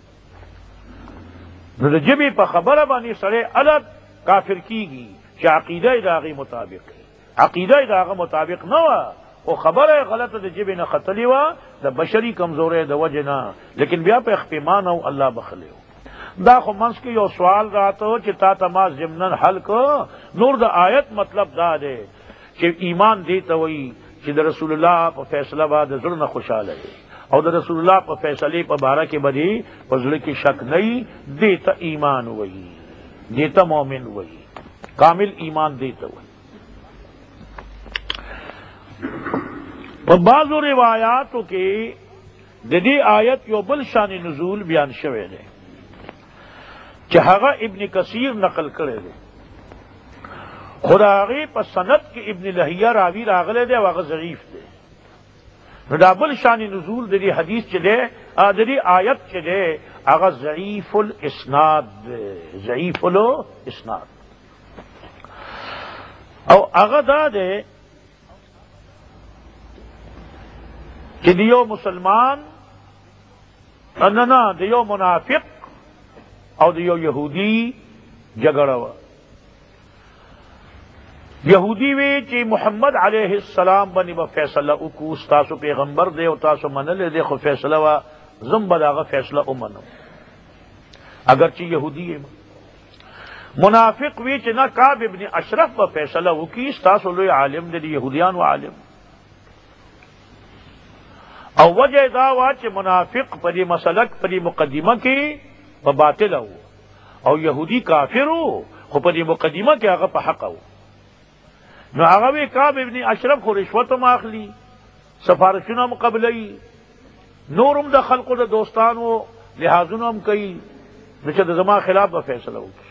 نو د جبه په خبره باندې سره الګ کافر کیږي چې عقیده داغي مطابق عقیده داغه مطابق نه و او خبره غلطه د جبه نه خطلی و د بشری کمزورې د وجنا لیکن بیا په اختیمان او الله بخلیو دا خو منس کې یو سوال راته چې تا تما ضمنن حل کو نور د آیت مطلب دا دی کہ ایمان دیتا ہوئی کہ دا رسول اللہ پا فیصلہ بعد ظلم خوشحال ہے اور دا رسول اللہ پا فیصلے پا بارہ کے بدی پا ظلم کی شک نہیں دیتا ایمان ہوئی دیتا مومن ہوئی کامل ایمان دیتا ہوئی بعض روایاتوں کے جدی آیت یو بل شان نزول بیان شوے دے چہاگا ابن کثیر نقل کرے دے خداغی پر سند کے ابن لہیہ راوی راغلے دے واغ ضعیف دے ردابل شان نزول دری حدیث چلے دری آیت چلے آغا ضعیف الاسناد دے ضعیف الاسناد او آغا دا دے کہ دیو مسلمان اننا دیو منافق او دیو یہودی جگڑوا یہودی وی چی محمد علیہ السلام بنی با فیصلہ اکوس تاسو پیغمبر دے و تاسو منل دے خو فیصلہ و زنبد آغا فیصلہ امنو اگرچہ یہودی ہے منافق وی چی نا کعب ابن اشرف با فیصلہ اکیس تاسو لوی عالم دے یہودیان و عالم او وجہ دا وا چې منافق په دې مسلک په دې مقدمه کې په باطل وو او يهودي کافر وو خو په دې مقدمه کې هغه په حق وو. نو هغه وی کعب ابن اشرف خو رشوت هم اخلي، سفارشونه هم قبلوي، نورم د خلقو د دوستانو لحاظونه هم کوي، نو چې د زما خلاف به فیصله وکړي.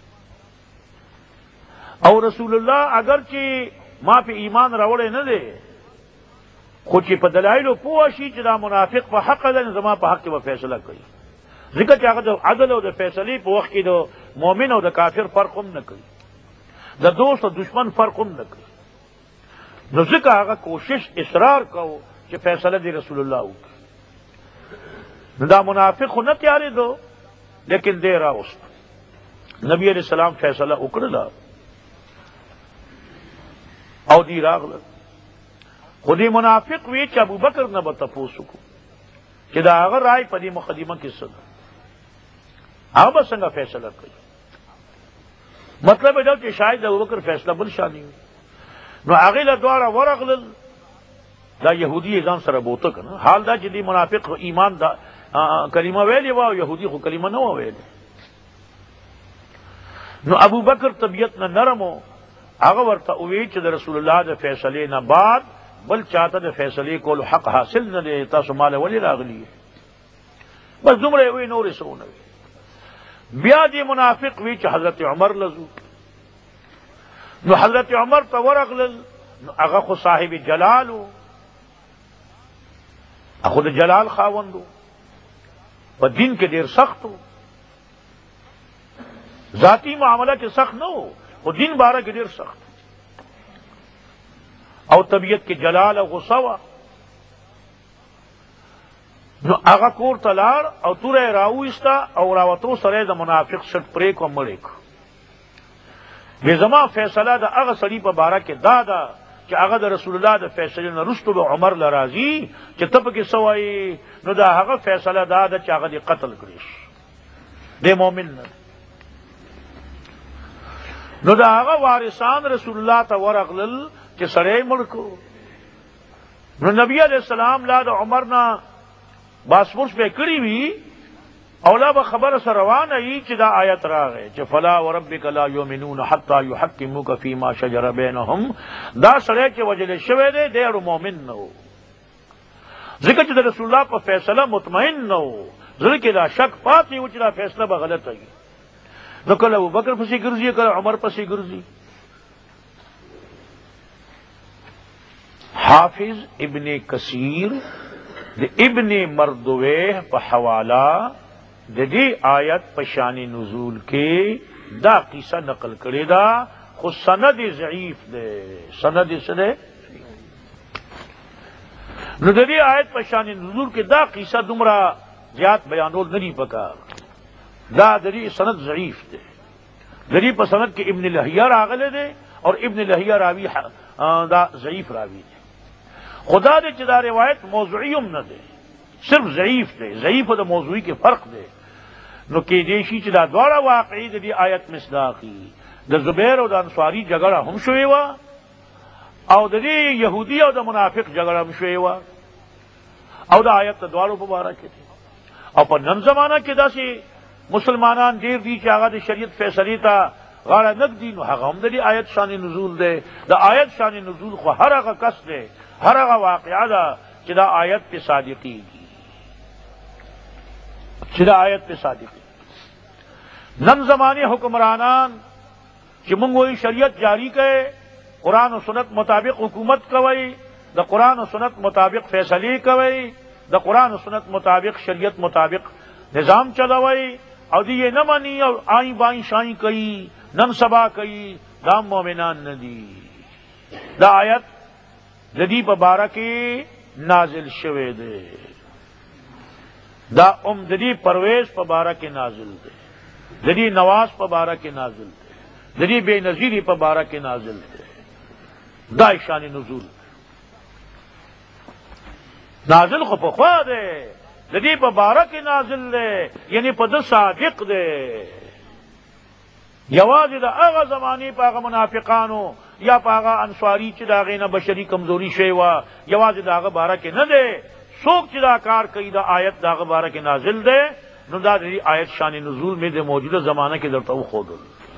او رسول الله اگر چې ما په ایمان راوړی نه دی خو چې په دلایلو پوه شي چې دا منافق په حق ده، زما په حق کې به فیصله کوي. ځکه چې هغه د عدل او د فیصلې په وخت کې د مؤمن او د کافر فرق هم نه کوي، د دوست او دشمن فرق هم نه کوي. نو ځکه هغه کوشش اصرار کو چې فیصله دی رسول الله وکړي. نو دا منافق خو نه تیارېدو لیکن دی راوست. نبی علیہ السلام فیصله وکړله او دی راغله. خو دی منافق وی چې ابوبکر نه به تپوس وکړو چې دا هغه رای په دې مقدمه کې څه ده، هغه به څنګه فیصله کوي. مطلب دا چې شاید ابوبکر فیصله بل شانی وي. نو هغې له دواړه ورغلل. دا یهودي ځان سره بوته که نه، حال دا چې دی منافق ایمان دا کلمه ویلې وه او یهودي خو کلمه نه وه ویلې. نو ابوبکر طبیعت نه نرم و، هغه ورته وویل چې د رسول الله د فیصلې نه بعد بل چاته د فیصلې کولو حق حاصل نه دی، تاسو ماله ولې راغلي؟ بس دومره یې وی، نورې څه ونه وي. بیا دې منافق وی چې حضرت عمر لزو. نو حضرت عمر ته ورغلل. نو هغه خو صاحب جلال و، هغه د جلال خاوند و، په دین کې ډېر سخت و، ذاتی معامله کې سخت نه و خو دین باره کې ډېر سخت او طبیعت کې جلال او غصه وه. نو هغه کور ته لاړ او توره یې راوایسته او راوتو سره یې د منافق سټ پرې کړو، مړ یې کړو. بې زما فیصله د هغه سړي په باره کې دا ده چې هغه د رسول الله د فیصلې نه وروسته به عمر له راځي چې ته پکې څه وایې. نو د هغه فیصله دا ده چې هغه دې قتل کړي شي، دی مؤمن نه. نو د هغه وارثان رسول الله ته ورغلل چې سړی مړ کړو. نو نبی علیہ السلام لا د عمر نه باسپورس پې کړی وي او لا به خبره سره روانه وي چې دا آیت راغی چې فلا وربک لا یؤمنون حتی یحکموک فیما شجر بینهم. دا سړی چې وجل شوی دی دی اړو مؤمن نه و، ځکه چې د رسول الله په فیصله مطمئن نه و، زړه کې دا شک پاتې و چې دا فیصله به غلطه وي. نو کله ابوبکر پسې ګرځي، کله عمر پسې ګرځي. حافظ ابن کثیر د ابن مردویہ په حواله د دې آیت په شان نزول کې دا قصه نقل کړې ده، خو سند ضعیف ده. سند څه ده؟ نو د دې آیت په شان نزول کې دا قصه دومره زیات بیانول نه دي پکار، دا د دې سند ضعیف ده. د دې په سند کې ابن لهیہ راغلی دی اور ابن لهیہ راوی دا ضعیف راوی دی. خدا دې چې دا روایت موضوعی هم نه دی، صرف ضعیف دی. ضعیف او د موضوعی کې فرق دی. نو کېدای شي چې دا دواړه واقعي د دې آیت مصداقي. د زبیر او د انصاري جګړه هم شوې وه او د دې یهودي او د منافق جګړه هم شوې وه او د آیت د دواړو په باره کې دی. او په نن زمانه کې داسې مسلمانان ډېر دي چې هغه د شریعت فیصلې ته غاړه نه ږدي، نو هغه هم د دې آیت شان نزول دی. د آیت شان نزول خو هر هغه کس دی، هر هغه واقعه ده چې دا آیت پہ صادقیږي، چې دا آیت پہ صادقیږي. نن زمانے حکمرانان چې مونږ وایي شریعت جاری کړي، قرآن و سنت مطابق حکومت کوي، د قرآن و سنت مطابق فیصلې کوي، د قرآن و سنت مطابق شریعت مطابق نظام چلوي او دی یہ نہ منی اور آئیں بائیں شائیں کئی نن سبا کئی، دا مومنان ندی. دا آیت جدی پا بارہ کی نازل شوے دے، دا جدی پرویز پا بارہ کے نازل دے، جدی نواز پا بارہ کے نازل دے، جدی بے نظیری پا بارہ کے نازل دے. دا شان نزول نازل خو پخوا دے، جدی پا بارہ کے نازل دے، یعنی پا دا صادق دے. یوازې د هغه زمانې په هغه منافقانو یا په هغه انصاري چې د هغې نه بشري کمزوري شوې وه، یوازې د هغه باره کې نه دی، سوک چدا کار کئی دا آیت دا غبارہ کے نازل دے نو دا دی آیت شان نزول میں دے موجودہ زمانہ کے درتا خود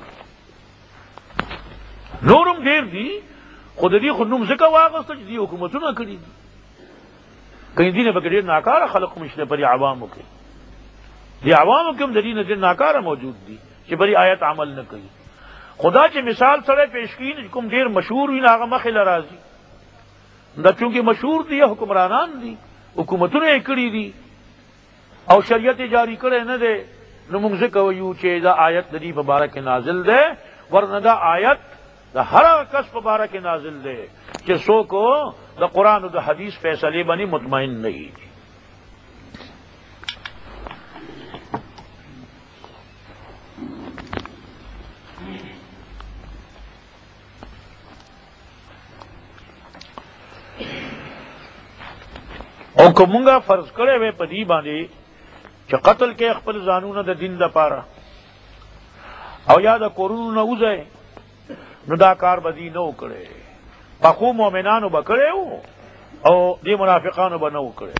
نورم دیر دی خود دی خود نم ذکر واغستا دی حکومتوں نہ کری دی کہیں دی نے بکریر ناکار خلق مشنے پر عواموں کے دی عواموں کے دی نظر ناکار موجود دی کہ بری آیت عمل نہ کری خدا چے مثال سڑے پیشکین کم دیر مشہور ہوئی ناغا مخل رازی دا چونکہ مشہور دی حکمرانان دی حکومتوں نے کری دی او شریعت جاری کرے نہ دے نمونگ ذکر ویو چے دا آیت دی مبارک نازل دے ورنہ دا آیت دا ہر کس مبارک نازل دے کہ سو کو دا قرآن و دا حدیث فیصلے بنی مطمئن نہیں دی او کمونگا فرض کرے ہوئے پدی باندے چا قتل کے اخپل زانون دا دین دا پارا او یا دا کورونو نا اوزے نو دا کار بدی نو کرے پاکو مومنانو با کرے ہو او دی منافقانو با نو کرے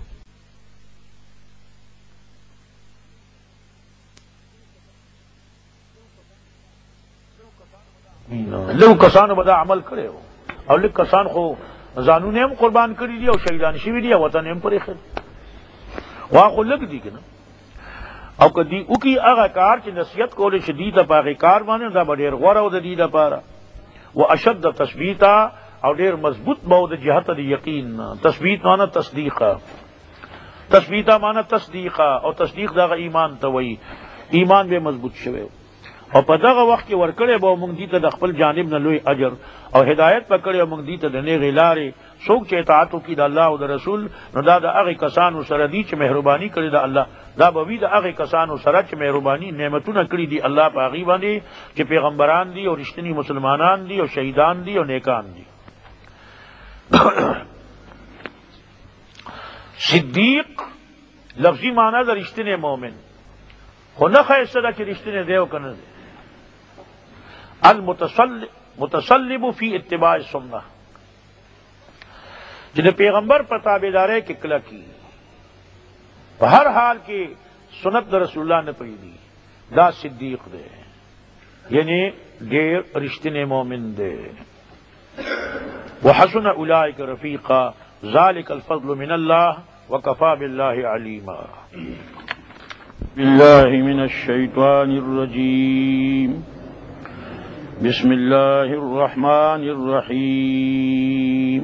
لو کسانو با دا عمل کرے ہو او لک کسان خو زانون ہم قربان کری دی او شہیدان شوی دی وطن ہم پر خیر وہاں خو لگ دی کنا او کدی او کی اغا کار چی نصیحت کولے شدید پاگی کار مانے دا با دیر غور او دا دید پارا و اشد تثبیتا او دیر مضبوط باو دا جہت دا یقین تثبیت مانا تصدیقا تثبیتا مانا تصدیقا او تصدیق دا ایمان توئی ایمان بے مضبوط شوے او پا دا وقت کی ورکڑے باو منگ دیتا دا خپل جانب نلوی اجر او ہدایت پکڑے منگ دیتا دا نیغ لارے سوک چے اطاعتو کی دا اللہ او دا رسول نو دا دا اغی کسانو سردی چے مہربانی کرے دا اللہ دا بوی دا اغی کسانو سرد چے مہربانی نعمتو نہ کری دی اللہ پا اغی باندی چے پیغمبران دی اور رشتنی مسلمانان دی اور شہیدان دی اور نیکان دی صدیق لفظی معنی دا رشتن مومن خو نہ خیصہ دا چے رشتن دیو کنہ دے المتصلب فی اتباع سنہ جنہیں پیغمبر پر تابعدارے کی کلا کی ہر حال کی سنت رسول اللہ نے پڑھی دی دا صدیق دے یعنی دیر رشتن مومن دے وحسن اولئک رفیقا ذالک الفضل من اللہ وکفا باللہ علیما باللہ من الشیطان الرجیم بسم اللہ الرحمن الرحیم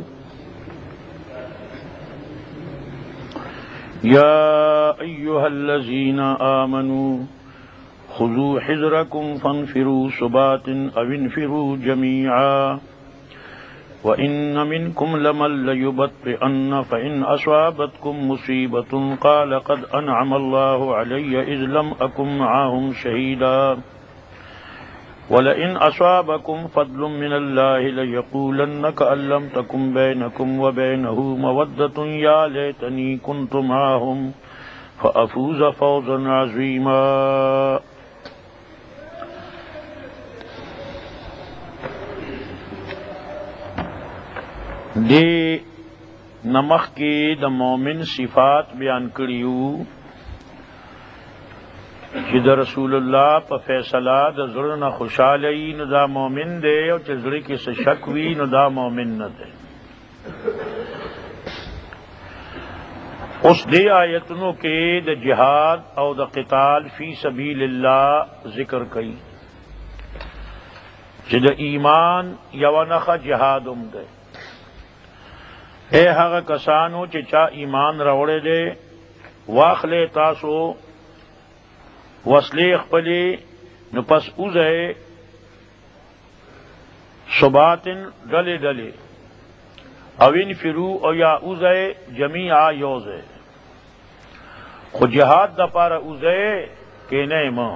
یا ایہا الذین آمنوا خذوا حذرکم فانفروا ثبات او انفروا جمیعا وَإِنَّ مِنْكُمْ لَمَن لَّيُبَطِّئَنَّ فَإِنْ أَصَابَتْكُم مُّصِيبَةٌ قَالَ قَدْ أَنْعَمَ اللَّهُ عَلَيَّ إِذْ لَمْ أَكُن مَّعَهُمْ شَهِيدًا وَلَئِنْ أَصَابَكُمْ فَضْلٌ مِّنَ اللَّهِ لَيَقُولَنَّ كَأَن لَّمْ تَكُن بَيْنَكُمْ وَبَيْنَهُ مَوَدَّةٌ يَا لَيْتَنِي كُنتُ مَعَهُمْ فَأَفُوزَ فَوْزًا عَظِيمًا دے نمخ کے دا مومن صفات بیان کریو کہ دا رسول اللہ پا فیصلہ دا ذرنا خوشحالی نو دا مومن دے اور چا ذری کی سشکوی نو دا مومن نہ دے اس دے آیتنوں کے دا جہاد او دا قتال فی سبیل اللہ ذکر کئی کہ دا ایمان یونخ جہادم دے اے ہاں کسانو چچا ایمان روڑے دے واخلے تاسو وصلے اخپلے نو پس اوزے صباتن ڈلے ڈلے اوین فرو او یا اوزے جمیعا یوزے خو جہاد دا پارا اوزے کینے ماں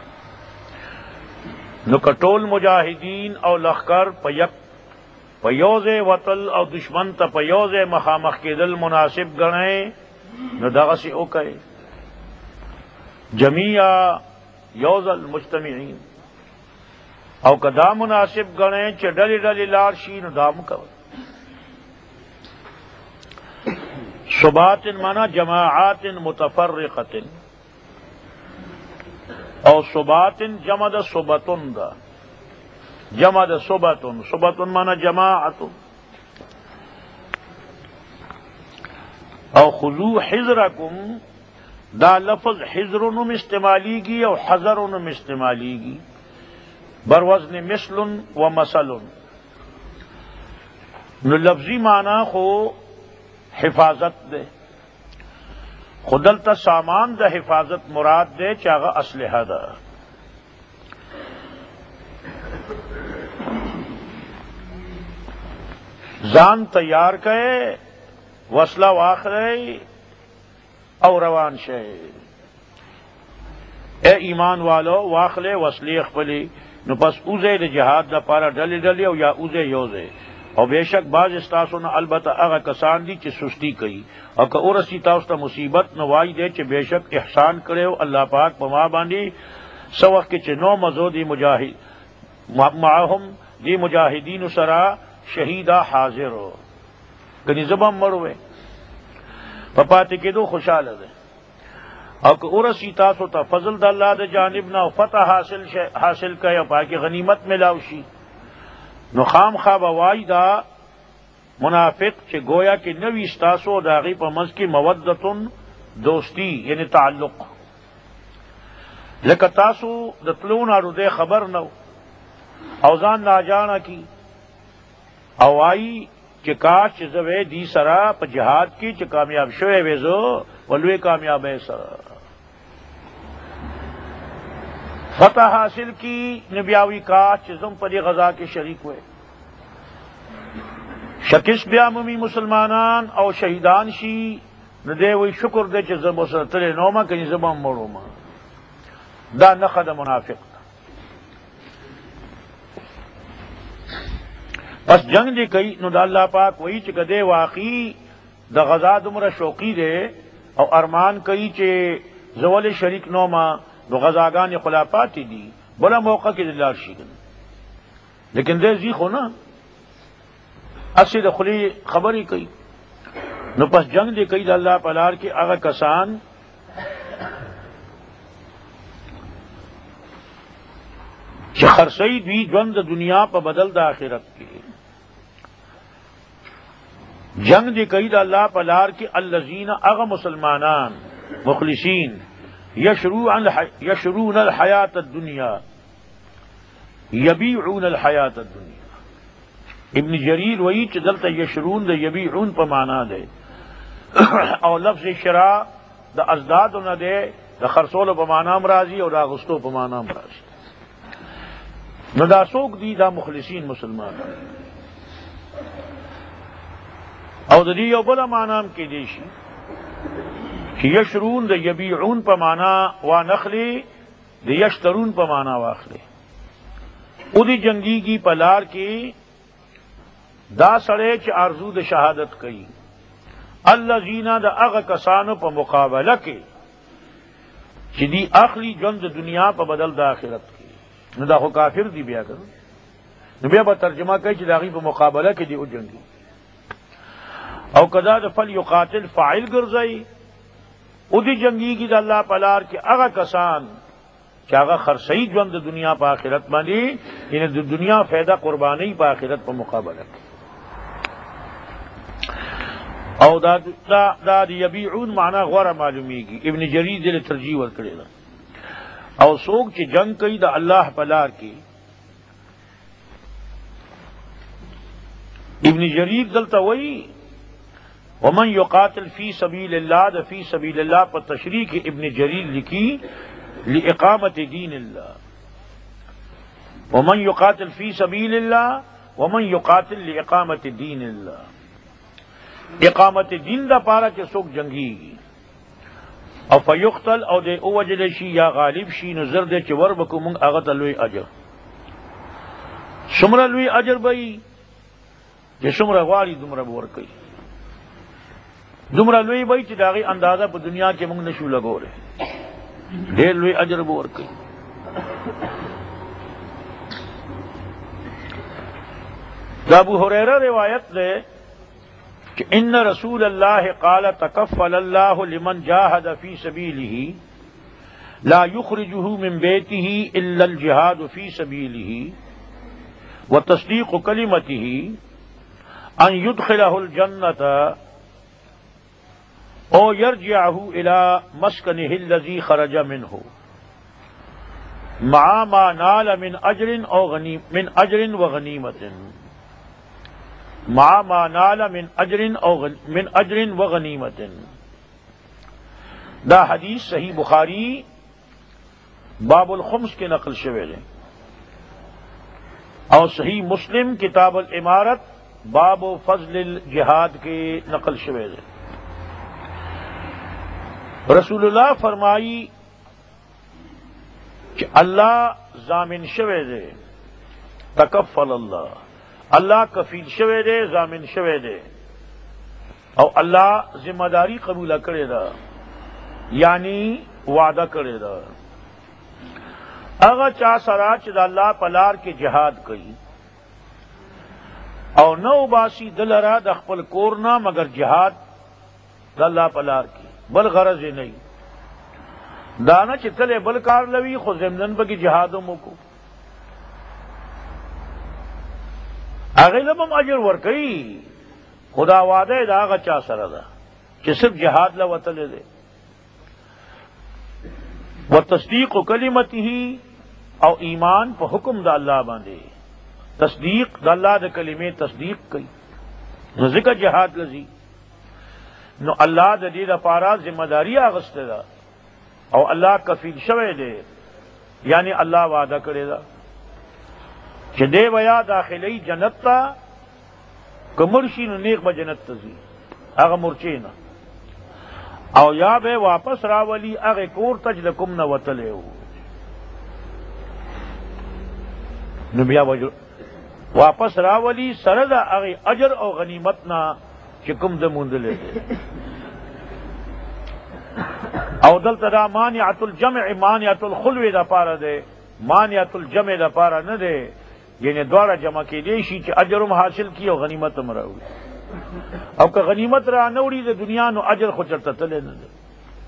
نو کٹول مجاہدین او لخکر پیک پیوز وطل او دشمن تا پیوز مخامخ کے دل مناسب گنے نو دغا سے اوکے جمیعا یوز المجتمعین او کدا مناسب گنے چھ ڈلی ڈلی لارشی نو دام کول صبات مانا جماعات متفرقت، اور صبات جمع دا صبتن دا، جمع دا صبتن، صبتن مانا جماعت، اور خذو حذرکم دا لفظ حذرنم استعمالی گی اور حذرنم استعمالی گی بروزن مثل و مثل، نو لفظی معنی خو حفاظت دے، خودلتا سامان دا حفاظت مراد دے چاگا اسلحہ دا. زان تیار کئے وصلہ واخرے او روان شے، اے ایمان والو واخلے وصلی اخپلی نو پس اوزے دے جہاد دا پارا ڈلی ڈلی او یا اوزے یوزے. اور بے شک بعض استاسو نا البتہ اغا کسان دی چی سستی کئی، اور کہ ارسی تاستا مصیبت نوائی دے چی بے شک احسان کرے ہو اللہ پاک پما باندی سوق کے چی نو مزو دی مجاہد معاہم دی مجاہدین سرا شہیدہ حاضر ہو، کنی زبان مروے پپاتے کے دو خوشحال دے. اور کہ ارسی تاسو تا فضل دا اللہ دا جانبنا و فتح حاصل کئے اور پاکی غنیمت ملاوشی، نو خام خواب وائی دا منافق چے گویا کہ نوی استاسو داغی پا منز کی مودتن دوستی یعنی تعلق، لیکن تاسو دتلون آرو دے خبر نو اوزان ناجانا کی اوائی چے کاش چے زوے دی سرا پا جہاد کی چے کامیاب شوئے ویزو ولوے کامیاب ہے سرا فتح حاصل کی نبیاوی کاش چے زم پدی غزا کے شریک ہوئے، شکش بیا ممی مسلمانان او شہیدان شی ندے وی شکر دے چے زم سرطلے نوما کنی زمان مروما، دا نخد منافق. پس جنگ دے کئی نو دا اللہ پاک وہی چکا دے واقعی دا غزا دمرا شوقی دے او ارمان کئی چے زول شریک نوما دو غزاگان خلافاتی دی بلا موقع کی دلار شیدن، لیکن دے زیخو نا اسی دا خلی خبری کئی نو پس جنگ دے کئی دا اللہ پلار کے آغا کسان چی خرسئی دوی جوند دنیا پا بدل دا آخرت کی جنگ دے کئی دا اللہ پلار کے الذین اغا مسلمانان مخلصین یشرون الحیات الدنیا یبیعون الحیات الدنیا. ابن جریر وہی چدلتا یشرون دا یبیعون پا مانا دے اور لفظ شراء دا ازداد نہ دے دا خرسول پا مانا مرازی اور دا غستو پا مانا مرازی. نو دا سوک دی دا مخلصین مسلمان او دا دی یو بلا معنام کی دیشی کہ یشرون دا یبیعون پا مانا وانخلی دا یشترون پا مانا واخلی. او دی جنگی کی پلار کی دا سڑے چ آرزو دا شہادت کئی الذین دا اغا کسانو پا مقابلہ کے چی دی اخلی جند دنیا پا بدل دا آخرت کی. نو دا خو کافر دی بیا کرو نو بیا با ترجمہ کئی چی دا غی پا مقابلہ کے دی او جنگی او کدا دا فل یقاتل فاعل گرزئی او دی جنگی کی دا اللہ پلار کے اغا کسان چاگا خرسئی جوند دنیا پا آخرت مانی یعنی دنیا فیدہ قربانی پا آخرت پا مقابلہ کی. او دا یبیعون معنی غور معلومی کی ابن جریر دل ترجیح ورکڑے دا او سوک چی جنگ کئی دا اللہ پلار کی ابن جریر دلتا وئی ومن یقاتل فی سبیل اللہ دا فی سبیل اللہ پر تشریح کی ابن جریر لکھی لإقامت دین اللہ. ومن یقاتل فی سبیل اللہ ومن یقاتل لإقامت دین اللہ. اقامت دین دا پارا کے سوک جنگی او فیقتل او دے او وجد شی یا غالب شی نظر دے چی وربکو منگ اغت لوی اجر سمرہ لوی اجر بئی جی سمرہ غالی دمرہ بورکئی دمرہ لوی بئی چی داغی اندازہ پا دنیا کے منگ نشو لگو رہے دیر لوی اجر بورکئی. دا ابو ہریرہ روایت دے کہ ان رسول اللہ قال تکفل اللہ لمن جاہد فی سبیلہ لا یخرجہ من بیتہ الا الجہاد فی سبیلہ وتصدیق کلمتہ ان یدخلہ الجنۃ او یرجعہ الی مسکنہ الذی خرج منہ مع ما نال من اجر وغنیمۃ مع ما نال من اجر وغنیمۃ. دا حدیث صحیح بخاری باب الخمس کے نقل شوے دے اور صحیح مسلم کتاب الامارت باب فضل الجہاد کے نقل شوے دے. رسول اللہ فرمائی کہ اللہ ضامن شوے دے، تکفل اللہ کفیل شوے دے، ضامن شوے دے، اور اللہ ذمہ داری قبول کرے دا، یعنی وعدہ کرے دا. اگر چا سرا چدا اللہ پلار کے جہاد کئی اور نو باسی دلرا دخپل کورنا مگر جہاد دا اللہ پلار کی بل غرض نہیں دانا چتلے بل کار لوی خود زمدن بگی جہادوں کو اغیلم اجر ورکئی خدا وعدے دا آغا چا سر دا کہ صرف جہاد لوطلے دے. وتصدیق کلمتہ او ایمان پا حکم دا اللہ باندے تصدیق دا اللہ دا کلمے تصدیق کئی نو ذکر جہاد لذی نو اللہ دا دی دا پارا ذمہ داری آغستے دا او اللہ کفیل شوے دے، یعنی اللہ وعدہ کرے دا کہ دے ویا داخلی جنت تا کمرشی نو نیک با جنت تزی اغا مرچینا او یا بے واپس راولی اغا کور تج لکم نا وطلے ہو نو بیا واپس راولی سردا اغا اجر او غنیمتنا چکم دموندلے دے. او دلتا دا مانعت الجمع مانعت الخلو دا پارا دے، مانعت الجمع دا پارا نہ دے، یعنی دوارا جمع کی دیشی چی اجرم حاصل کی او غنیمتم راوی او کہ غنیمت را نوڑی دے دنیا نو اجر خچرتا تلے نہ دے.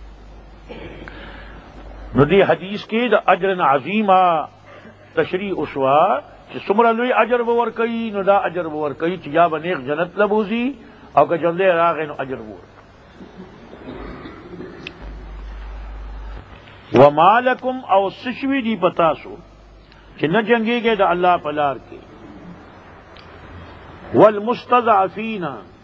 نو دی حدیث کی دا اجر عظیمہ تشریح اشوا چی سمرا لوی اجر بور کئی نو دا اجر بور کئی چی یا بنیخ جنت لبوزی او کہ جلدے راغے نو اجر بور. وما لکم او سشوی دی پتاسو کہ نہ جنگے گے دا اللہ پلار کے والمستضعفین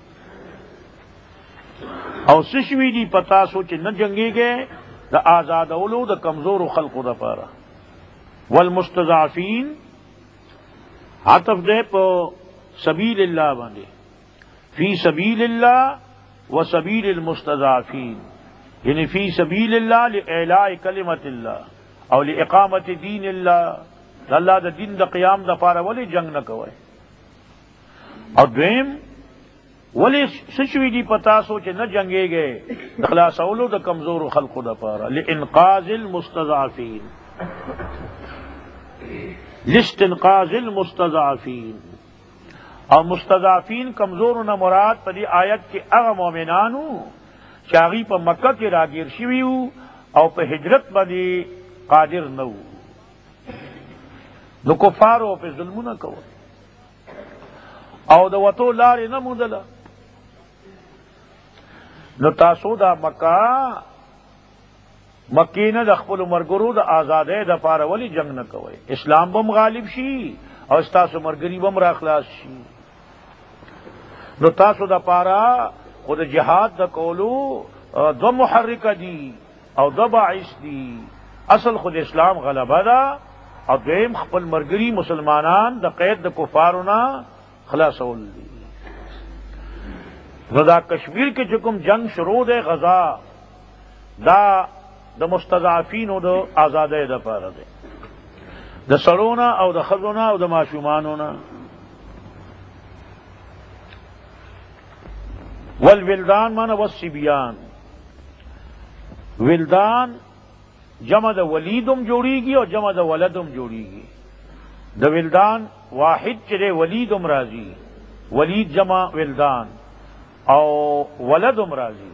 او سشوی دی پتاسو کہ نہ جنگے گے دا آزاد اولو دا کمزور و خلق دا پارا. والمستضعفین عطف دے پا سبیل اللہ باندے فی سبیل اللہ و سبیل المستضعفین، یعنی فی سبیل اللہ لإعلاء کلمت اللہ او لإقامت دین اللہ اللہ دا دین دا قیام دا پارا ولی جنگ نہ کوئے. اور دویم ولی سشوی دی پتا سوچے نہ جنگے گئے خلاص اولو دا کمزور و خلق دا پارا لإنقاذ المستضعفین لاستنقاذ المستضعفین. اور مستضعفین کمزور نہ مراد پدی آیت کے اغا مومنانو چاغی پا مکہ کے راگیر شویو او پا ہجرت بدی قادر نو نو کفارو پہ ظلمو نہ کو او دا وطو لارے نہ مدلا نو تاسو دا مکینہ دا خپل مرگرو دا آزادے دا پارا ولی جنگ نہ کوئے. اسلام بم غالب شی او استاسو مرگری بم را خلاص شی نو تاسو دا پارا خود جہاد دا کولو دو محرک دی او دو باعث دی. اصل خود اسلام غلبہ دا او دویم خپل مرگری مسلمانان دا قید دا کفارونا خلاص اول دی. نو دا کشمیر کے چکم جنگ شروع دے غزا دا مستضعفین او دا آزادے دا پارا دے دا سرونا او دا خزونا او دا معشومانونا. والولدان مانا والسبیان، ولدان جمع دا ولیدم جوڑی گی اور جمع دا ولدم جوڑی گی. دا ولدان واحد چلے ولیدم راضی ولید جمع ولدان او ولد امراضی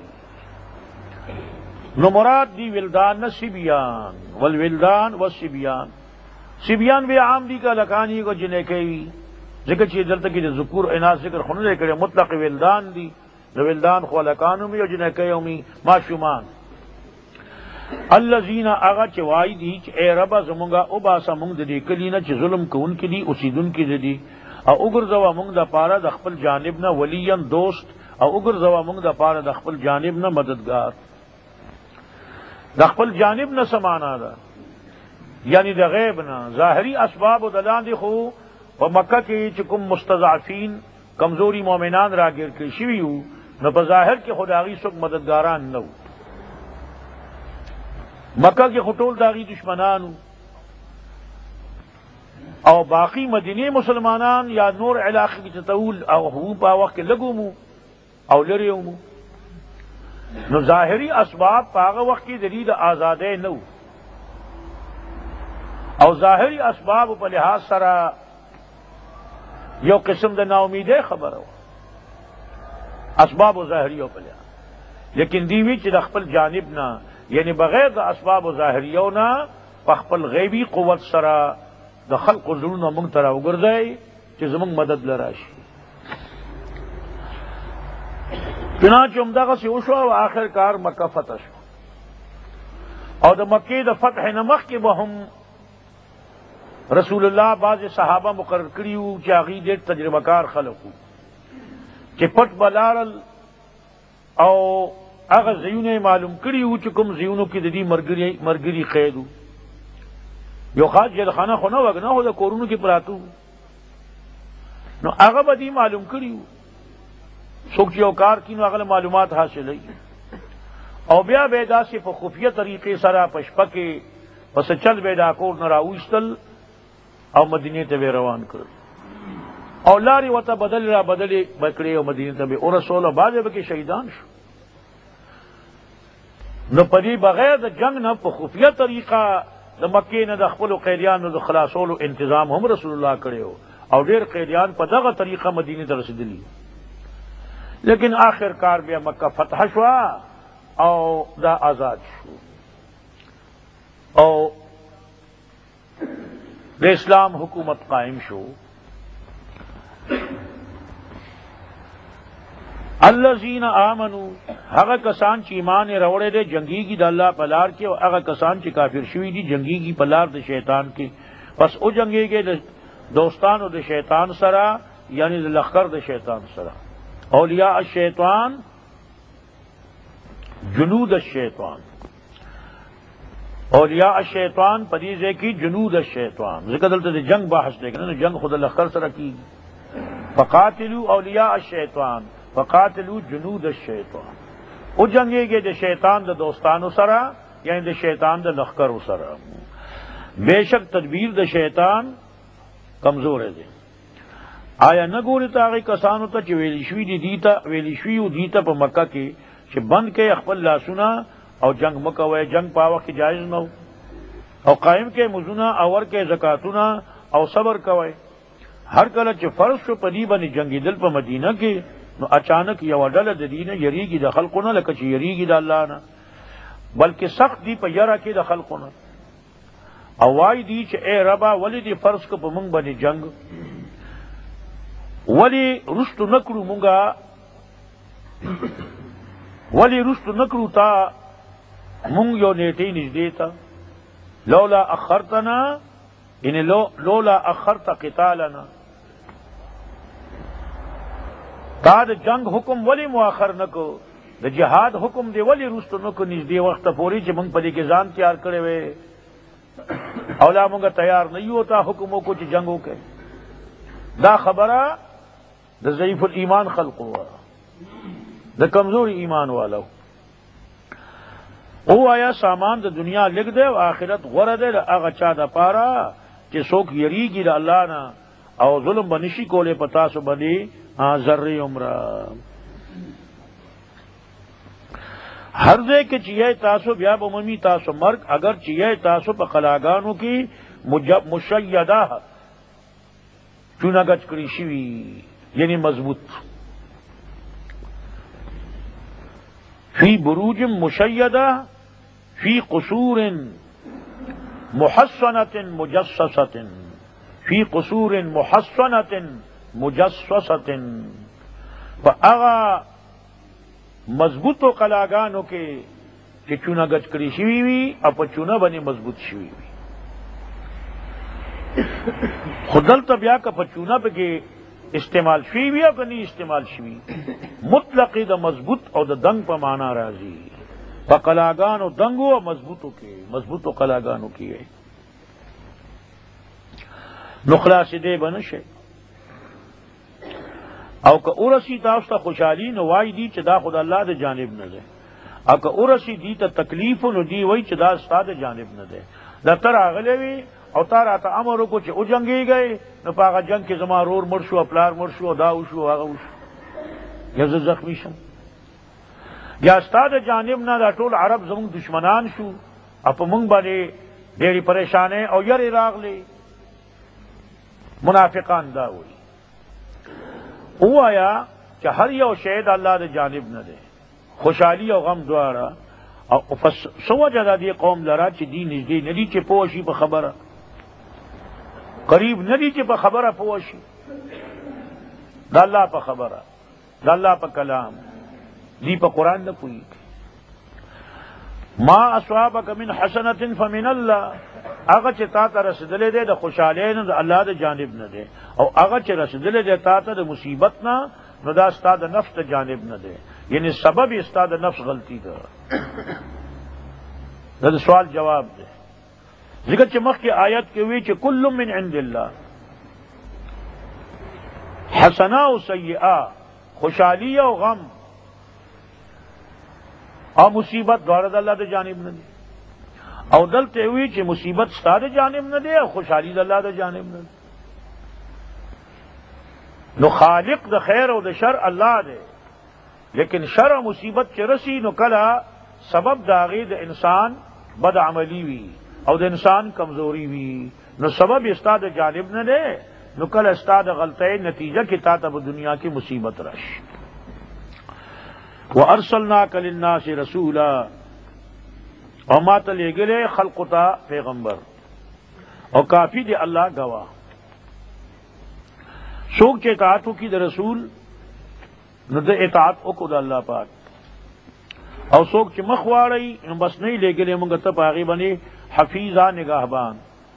نو مراد دی ولدان نہ سبیان والولدان والسبیان سبیان بھی عام دی کا لکانی کو جنہیں کئی ذکر چیز دلتا کی ذکور اناس ذکر خنوزے کرے مطلق ولدان دی ولدان خو لکانو میں جنہیں کئی اومی معشومان الذین اغا چوائی دی چ اے ربا زمونگا او باسا مونگ دی کلینا چ ظلم کو ان کی دی اسیدن کی دی او اگر زوا مونگ دا پارا د خپل جانب نہ ولین دوست او اگر زوا مونگ دا پارا د خپل جانب نہ مددگار د خپل جانب نہ سمانا دا یعنی دا غیب نہ ظاہری اسباب و دلان دی خو و مکہ کی چکم مستضعفین کمزوری مومنان را گر کے شویو نہ بظاہر کے خداغی سک مددگاران نو مکہ کے خطول داغی دشمنان او باقی مدینی مسلمانان یا نور علاقے کی تطول او ہوں پا وقت لگو مو او لریو مو نو ظاہری اسباب پاغ وقت کی دلیل آزادے نو او ظاہری اسباب پا لحاظ سرا یو قسم دا نا امیدے خبر ہو اسباب و ظاہریوں پا لحاظ لیکن دیوی چی دخپل جانب نا یعنی بغیر دا اسباب و ظاہریوں نا پخپل غیبی قوت سرا دا خلق و ظلون و منگ ترا اگردائی چی زمانگ مدد لراشی چنانچہ امداغ سے اوشوا و آخر کار مکہ فتح شو اور دا مکی دا فتح نمخ کے بہم رسول اللہ بعض صحابہ مقرر کریو چاغی دیر تجربہ کار خلقو چی پٹ بلارل او اگر زیون معلوم کریو چکم زیونو کی دی مرگری قیدو یو خاص جلخانہ خو نہ وگنا ہو دا کورونو کی پراتو نو اگر بدی معلوم کریو سوک چیو کار کی نو اگر معلومات حاصل ہے او بیا بیدا سے پا خفیہ طریقے سرا پشپکے پس چل بیدا کور نراویستل او مدینی تبی روان کر او لاری وطا بدل را بدل بکڑے او مدینی تبی او رسول بعد بکی شہیدان شو نو پدی بغیر دا جنگ نہ پا خفیہ طریقہ دا مکی نہ دا خپل قیدیان نہ دا خلاصولو انتظام ہم رسول اللہ کرے ہو او دیر قیدیان پا دغا طریقہ مدینی تا رسیدلی لیکن آخر کار بیا مکہ فتح شوا او دا آزاد شو او دا اسلام حکومت قائم شو الذین آمنوا هغه کسان چې ایمان راوړی دی جنگی کی د الله په لار کې او هغه کسان چې کافر شوي دي جنگی کی په لار د شیطان کې پس او جنگیږي د دوستانو د شیطان سره یعنی د لخر د شیطان سره اولیاء الشیطان جنود الشیطان اولیاء الشیطان پدیزے کی جنود الشیطان ذکر دلتے د جنگ بحث دے گا جنگ خود لخر سره کی فقاتلوا اولیاء الشیطان فقاتلوا جنود الشیطان او جنگے گے دے شیطان دا دوستانو سرا یعنی دے شیطان دا لخکرو سرا بے شک تدبیر دا شیطان کمزور ہے دے آیا نگوری تاغی کسانو تا چی ویلیشوی دیتا پا مکہ کی چی بند کے اخبر لاسونا او جنگ مکہ وے جنگ پاوہ کی جائز نو او قائم کے مزونا اور کے زکاتونا او صبر کوئے ہر کلچ فرض شو پدی بنی جنگی دل پا مدینہ کی نو اچانک یو ڈل د دین یریگی د خلقنا لکه چې یریگی د الله نه بلکې سخت دی په یرا کې د خلقنا او وای دی چې اے ربا ولی دی فرض کو په مونږ باندې جنگ ولی رستو نکړو مونږه ولی رستو نکړو تا مونږ یو نیټه نږدې تا لولا اخرتنا ان لولا اخرت قتالنا دا د جنگ حکم ولی مؤخر نکو د جہاد حکم دی ولی رستو نکو نږدې وخت پوری چې مونږ په دې کې ځان تیار کړی وې او لا مونږ تیار نه یو تا حکم کو چې جنگ وکړي دا خبره د ضعیف الایمان خلق ہوا د کمزور ایمان والو او آیا سامان د دنیا لګ دے او آخرت غره دے هغه چا د پاره چې څوک یریږي د الله نه او ظلم بنشي کولې پتا سو باندې ذری عمرہ ہر دے کے چیئے تاسو بیا بممی تاسو مرگ اگر چیئے تاسو پا قلاگانو کی مشیدہ چونگچ کری شوی یعنی مضبوط فی بروج مشیدہ فی قصور محصنۃ مجصصۃ فی قصور محصنۃ مجصصۃ فاغا مضبوط و قلاگانو کے کہ چونا گچ کری شوی وی اپا چونا بنی مضبوط شوی وی خودل طبیعہ کا پچونا پہ کہ استعمال شوی وی او کہ نہیں استعمال شوی مطلقی دا مضبوط او دا دنگ پا مانا رازی پا قلاگانو دنگو و مضبوطو کے مضبوط و قلاگانو کی ہے نخلاص دے بنشے او که ارسی تاستا خوشحالی نوائی دی چدا خدا اللہ دے جانب نہ دے او که ارسی دی تا تکلیف نو دی وی چدا استا دے جانب نہ دے دا تر آغلے وی او تارا تا امرو کو چھ او جنگی گئے نو پاگا جنگ کے زمان رور مرشو اپلار مرشو داوشو آغاوشو یا زخمی شم یا استا دے جانب نہ دا طول عرب زمان دشمنان شو اپا منگ بانے دیری پریشانے او یری راغلے منافقان دا ہوئی او آیا کہ ہر یو شہد اللہ دے جانب نہ دے خوشحالی او غم دوارا او سو جدا دی قوم لرا چی دی نزدی ندی چی پوشی پا خبر قریب ندی چی پا خبر پوشی دا اللہ پا خبر دا اللہ پا کلام دی پا قرآن نہ پوئی ما اصوابک من حسنت فمن اللہ اگر چی تا تا رسدلے دے دا خوشحالین دا اللہ دا جانب نہ دے او اگر چی رسدلے دے تا تا دا مصیبت نہ نو دا استا دا نفس دا جانب نہ دے یعنی سبب استا دا نفس غلطی دا دا سوال جواب دے ذکر چمخ کی آیت کے ہوئی چی کل من عند اللہ حسنہ و سیئہ خوشحالی و غم اور مصیبت دوارا دا اللہ دا جانب نہ دے او دلتے ہوئی چی مصیبت ستا دا جانب نہ دے اور خوشحالی دا اللہ دا جانب نہ دے نو خالق دا خیر و دا شر اللہ دے لیکن شر و مصیبت چی رسی نو کلا سبب داغی دا انسان بد عملی وی او دا انسان کمزوری وی نو سبب استا دا جانب نہ دے نو کلا استا دا غلطے نتیجہ کی تا تب دنیا کی مصیبت رش وَأَرْسَلْنَاكَ لِلنَّاسِ رَسُولًا اور ما تلے گلے خلقتا پیغمبر اور کافی دے اللہ گواہ سوک چے اطاعتو کی دے رسول نو دے اطاعت اکو دا اللہ پاک اور سوک چے مخوارئی بس نہیں لے گلے منگا تب آگے بنے حفیظہ نگاہبان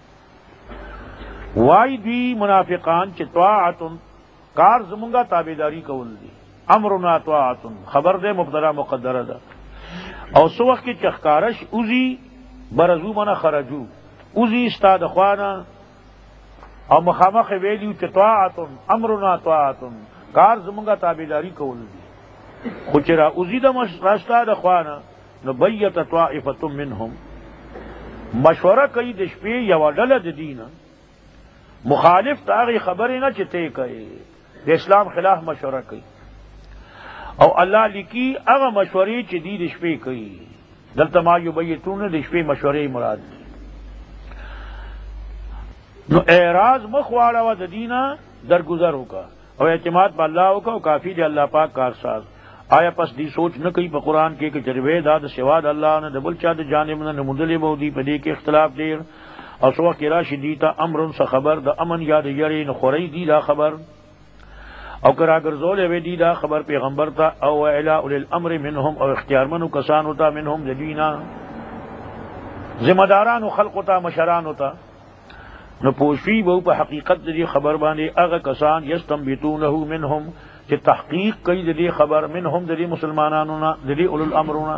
وائی دی منافقان چے طاعتن کار زمنگا تابیداری کول دی امرنا طاعتن خبر دے مبتدا مقدرہ دا اور سو وقت کی چخکارش اوزی برزو منا خرجو اوزی استاد خوانا اور مخامخ ویلیو چ طاعتن امرنا طاعتن کار زمنگا تابیداری کول دی خچرا اوزی دا استاد خوانا نو بیت طائفۃ منهم مشورہ کئی دشپی یا ڈلد دینا مخالف تاغی خبری نہ چتے کئے دے اسلام خلاف مشورہ کئی او اللہ لکی اغا مشوری چی دی دشپے کئی دلتا ما یبیتون دشپے مشوری مراد دی نو اعراض مخواڑا و دینا درگزر ہوگا او اعتماد با اللہ ہوگا او کافی دے اللہ پاک کارساز آیا پس دی سوچ نہ کئی پا قرآن کے کہ جروے داد سواد اللہ نہ دبل چاہ جانب نہ مدلب ہو دی پدے کے اختلاف دیر اور سوا کی راشی دیتا امرن سا خبر دا امن یاد یری نہ خوری دی دا خبر او کرا گرزول وی دی دا خبر پیغمبر تا او اعلاء الامر منهم او اختیار منو کسان ہوتا منهم جدینا ذمہ داران و خلق ہوتا مشران ہوتا نو پوشی بہو پا حقیقت دی خبر باندے اغا کسان یستنبتونہ منهم کہ تحقیق کئی دی خبر منهم دی مسلمانانونا دی اولو الامرونا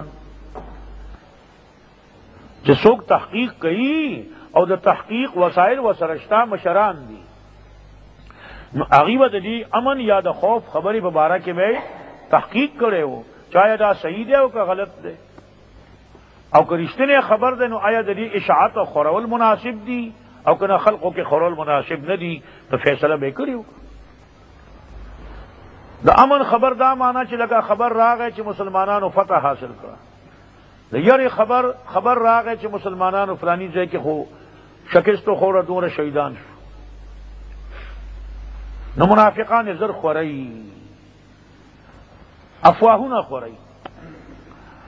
کہ سوک تحقیق کئی او دا تحقیق وسائل و سرشتہ مشران دی عغیبت دی امن یا دا خوف خبری ببارہ کے میں تحقیق کرے ہو چاہے دا صحیح دے ہو کہ غلط دے او کہ رشتے نے خبر دے نو آیا دی اشاعت و خورول مناسب دی او کہ نہ خلقوں کے خورول مناسب نہ دی تو فیصلہ بے کری ہو دا امن خبر دا مانا چی لگا خبر را گئے چی مسلمانانو فتح حاصل کرا دا یار خبر را گئے چی مسلمانانو فلانی جائے کہ خو شکست و خور دور شہیدان شو نو منافقان زر خوری افواہونا خوری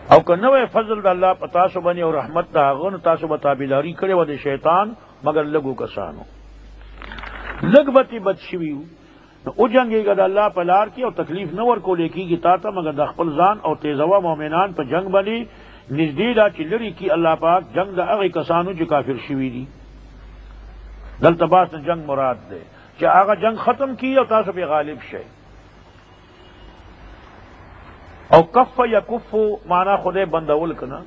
او که نوې فضل د الله په تاسو باندې او رحمت د هغه نه تاسو به تابعداري کړې وه د شیطان مگر لږو کسانو لږ به بد شوي وو نو وجنګېږه د الله په لار کې او تکلیف نه ورکولی کېږي تا ته مګر د خپل ځان او تیزوه مؤمنان په جنگ باندې نږدې دا چې لرې کي الله پاک جنگ د هغې کسانو چې کافر شوي دي دلته باس نه جنگ مراد دی چې هغه جنگ ختم کی او تاسو پې غالب شئ او کف یکف معنا خدای بندول کنا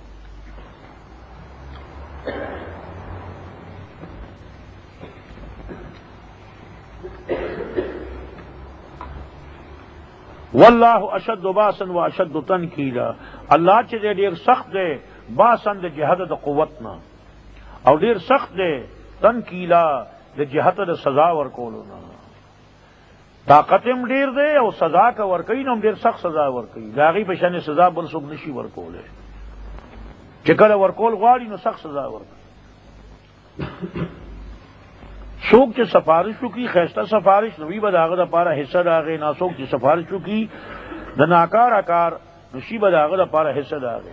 واللہ اشد باسن و اشد تنکیلا اللہ چې ډیر سخت دی باسن د جهاد د قوتنا او ډیر سخت دی تنکیلا د جهاد د سزا ورکولو نه طاقت هم ډیر دی او سزا کا ورکوي نو ډیر سخت سزا ورکوي د هغې په شان سزا بل څوک نشي ورکولی چې کله ورکول غواړي نو سخت سزا ورکوي څوک چې سفارش وکړي ښایسته سفارش نو وي به د هغه دپاره حصه د هغې نه څوک چې سفارش وکړي د ناکاره کار نو شي به د هغه دپاره حصه د هغې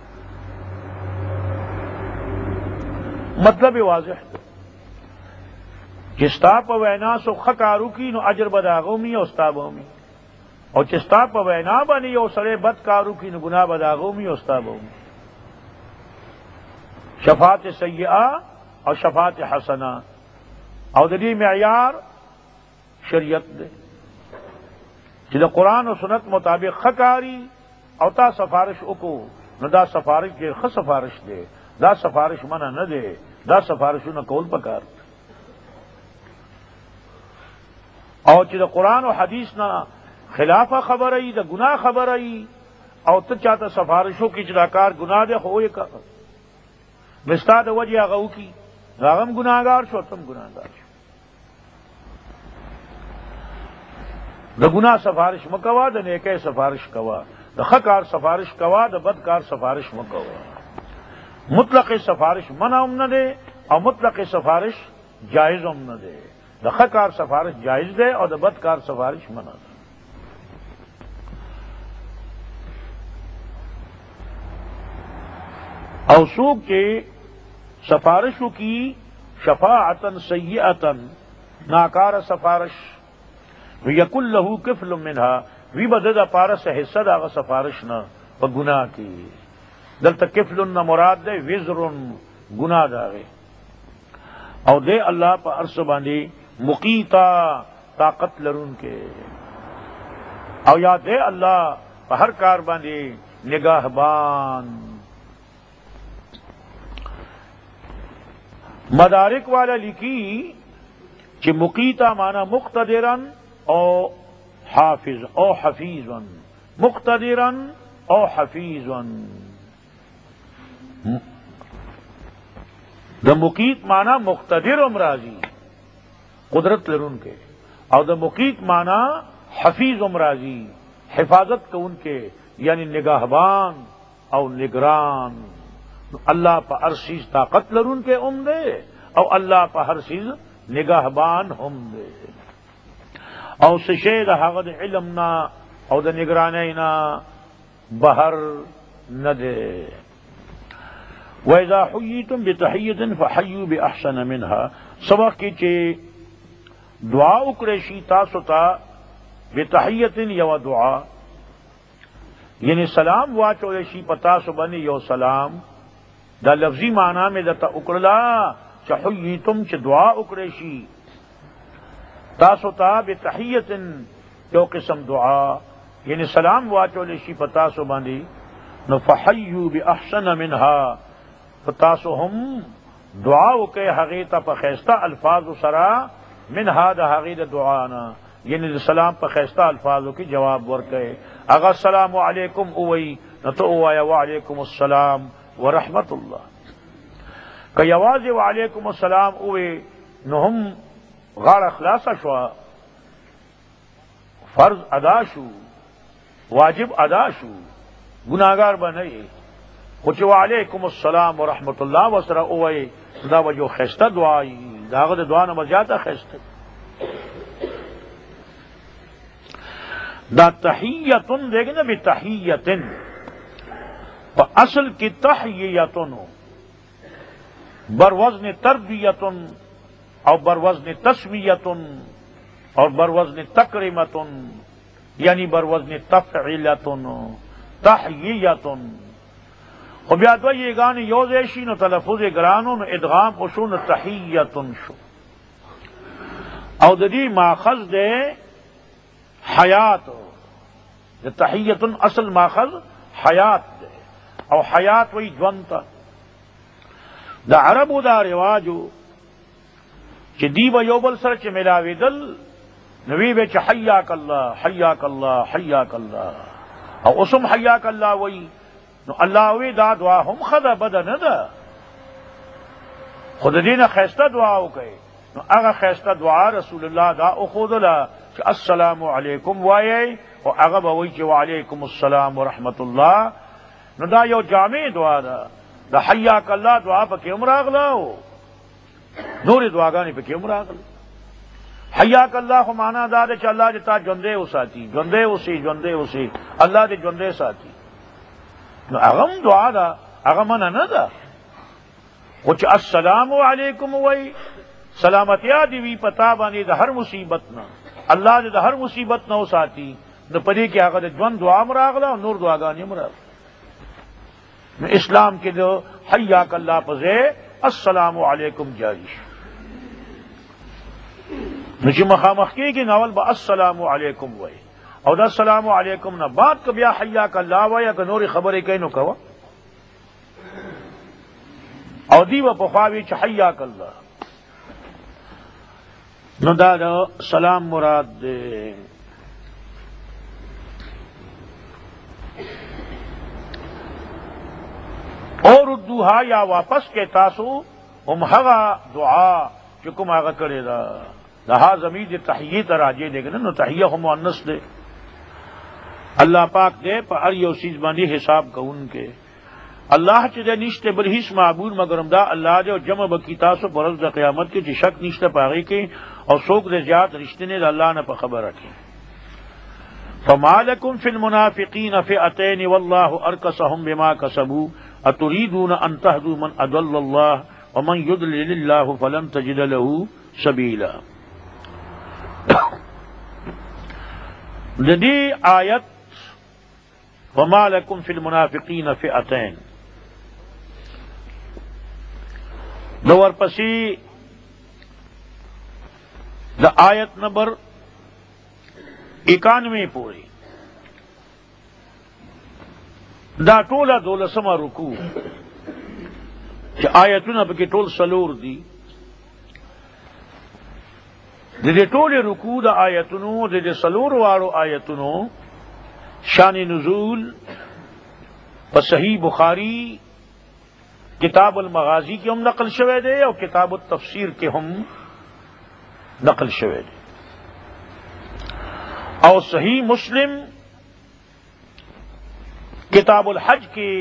مطلب واضح دی چې ستا په وینا څوک ښه کار وکړي نو اجر به د هغه ومي او ستا به ومي او چې ستا په وینا باندې یو سړی بد کار وکړي نو ګناه به د هغه ومي او ستا به ومي شفاعت سیئه او شفاعت حسنه او د دې معیار شریعت دی چې د قرآن او سنت مطابق ښه کاري او تا سفارش وکړو نو دا سفارش ډېر ښه سفارش دی دا سفارش منع نه دی دا سفارشونه کول پکار او چې د قرآن او حدیث نه خلافه خبره ای د ګناه خبره ای او ته چاته سفارشو کې چې دا کار ګناه دی خو یې مستا د وجې هغه وکړي هغه هم ګناهګار شو ته هم ګناهګار شو د ګناه سفارش مه کوه د نیکۍ سفارش کوه د ښه کار سفارش کوه د بد کار سفارش مه کوه مطلق سفارش منع هم نه دی او مطلق سفارش جائز هم نه دی د ښه کار سفارش جائز دی او د بد کار سفارش منع دی او څوک چې سفارشو کی شفاعتا سیئتا ناکار سفارش ویکن له کفل منها وی بده د پاره سه حصہ دغه سفارش نه په ګناه کې دلته کفل نه مراد دی وزر ګناه داغه او دے الله په عرش باندې مقیتا طاقت لرون کې او یا دے الله په هر کار باندې نگاهبان مدارک والا لکھی کہ مقیتا مانا مقتدرن او حافظ او حفیظن مقتدرن او حفیظن دا مقیت مانا مقتدر امراضی قدرت لرون کے اور دا مقیت مانا حفیظ امراضی حفاظت کو ان کے یعنی نگاہبان او نگران اللہ پا ہر چیز طاقت لرون کے دے او اللہ پا ہر چیز نگاہبان ہم دے او سشے دا حغد علمنا او دا نگرانینا بہر نہ دے وَإِذَا حُيِّيتُمْ بِتَحِيَّةٍ فَحَيُّوا بِأَحْسَنَ مِنْهَا سبق کی چے دعا اکریشی تاسو تا بِتَحِيَّةٍ یو دعا یعنی سلام واچو ریشی پتاسو بنی یو سلام دا لفظی معنی میں دا تا اکرلا چا حییتم چا دعا اکریشی تاسو تا بتحیت یو قسم دعا یعنی سلام واچو لیشی پتاسو باندی نو فحیو باحسن منها پتاسو ہم دعا اکے حقیقتا پا خیستا الفاظ سرا منها دا حقیقتا دعانا یعنی سلام پا خیستا الفاظوں کی جواب ورکے اگر السلام علیکم اوئی نو تو اوایا وعلیکم السلام ورحمت اللہ کہ آواز وعلیکم السلام اوے نو ہم غار اخلاص شوا فرض ادا شو واجب ادا شو گناہگار بنائی کچھ وعلیکم السلام ورحمت اللہ وسر اوے دا وجو خیستہ دعائی داغد دعا نمبر جاتا خیستہ دا تحیتن دیکھیں نا بھی تحیتن اصل کی تحییتن بروزن تربیتن اور بروزن تسویتن اور بروزن تکریمتن یعنی بروزن تفعیلتن تحییتن خو بیا دو یہ گانے یوزیشی نو تلفظ گرانو نو ادغام خوشو نو تحییتن شو او دی ماخذ دے حیات دے تحییتن اصل ماخذ حیات دے او حیات وی جونتا دا عربو دا رواجو چی دی با یوبل سر چی ملاوی دل نوی بے چی حیاک اللہ حیاک اللہ حیاک اللہ او اسم حیاک اللہ وی نو اللہ وی دا دعا ہم خدا بدا ندا خود دین خیستہ دعا ہو گئے نو اگا خیستہ دعا رسول اللہ دا اخود اللہ چی السلام علیکم وائے و اگا بوئی چی وعلیکم السلام ورحمت اللہ نو دا یو جامع دعا دا حیاک اللہ دعا پا کیم راغلا ہو نور دعاگانی پا کیم راغلا حیاک اللہ خو مانا دا دے چی اللہ جتا جندے ہو ساتی جندے ہو سی اللہ دے جندے ساتی نو اغم دعا دا اغمنا ندا کچھ السلام علیکم وی سلامتیا دیوی پتا بانی دا ہر مصیبتنا اللہ دے دا ہر مصیبت نو ساتی نو پدی کی آگا دے جون دعا مراغلا اور نور دعاگانی مراغلا نو اسلام کے دو حیاک اللہ پزے السلام علیکم جاری نو چی مخامخ کی ناول با السلام علیکم وی او دا السلام علیکم نہ بات کو بیا حیاک اللہ وی اگر نوری خبری کئی نو کوا او دی و پخواوی چی حیاک اللہ نو دا سلام مراد دے اور اردوہا یا واپس کے تاسو ہم ہغا دعا چکم آگا کرے دا دہا زمین تحیی تراجے دے گا نو تحیہ ہم مؤنث دے اللہ پاک دے پا ار یو چیز باندھی حساب کا ان کے اللہ چی دے نشتے برہیس معبود مگرم دا اللہ دے اور جمع بکی تاسو برز دا قیامت کے چی شک نشتے پاگی کے اور سوک دے زیاد رشتے نے دا اللہ نے پا خبر رکھے فما لکم فی المنافقین فئتین واللہ ارکسہم بما کسبوا اتریدون ان تہدوا من اضل اللہ ومن یضلل اللہ فلن تجد له سبیلا جدی آیت وما لکم فی المنافقین فئتین دور پسی دا آیت نمبر 91 پوری دا ٹولا دولسما رکوع کہ آیتنا پکی ٹول سلور دی دے ٹول رکوع دا آیتنو دے سلور وارو آیتنو شان نزول صحیح بخاری کتاب المغازی کے ہم نقل شوے دے اور کتاب التفسیر کے ہم نقل شوے دے اور صحیح مسلم کتاب الحج کی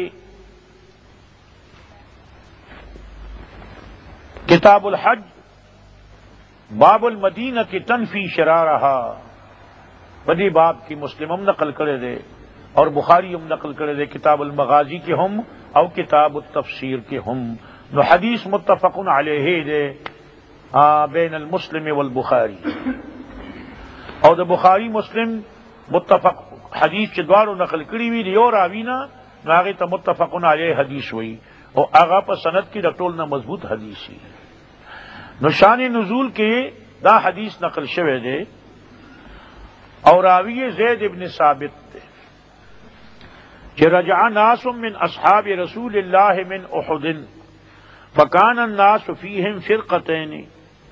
کتاب الحج باب المدینہ کی تنفی شرارہا بدی باب کی مسلم ہم نقل کرے دے اور بخاری ہم نقل کرے دے کتاب المغازی کے ہم او کتاب التفسیر کے ہم نو حدیث متفق علیہ دے بین المسلم والبخاری اور دا بخاری مسلم متفق حدیث چدوارو نقل کری ہوئی دیو راوینا نو آگے تا متفق علیہ حدیث ہوئی اور آغا پا سند کی دا ٹولنا مضبوط حدیثی نو شان نزول کے دا حدیث نقل شوے دے اور راوی زید ابن ثابت دے کہ رجع ناس من اصحاب رسول اللہ من احد فکان الناس فیہم فرقتین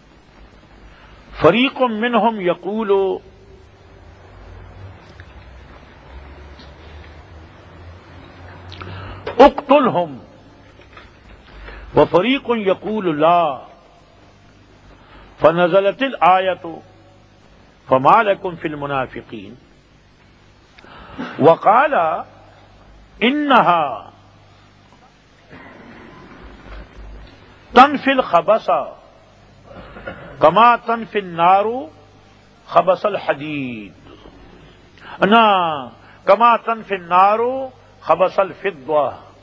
فریق منہم یقول اقتلہم وفریق یقول لا فنزلت الآیت فما لکم فی المنافقین وقال انہا تنفی الخبث کما تنفی النار خبث الحدید نا کما تنفی النار خبث الفضہ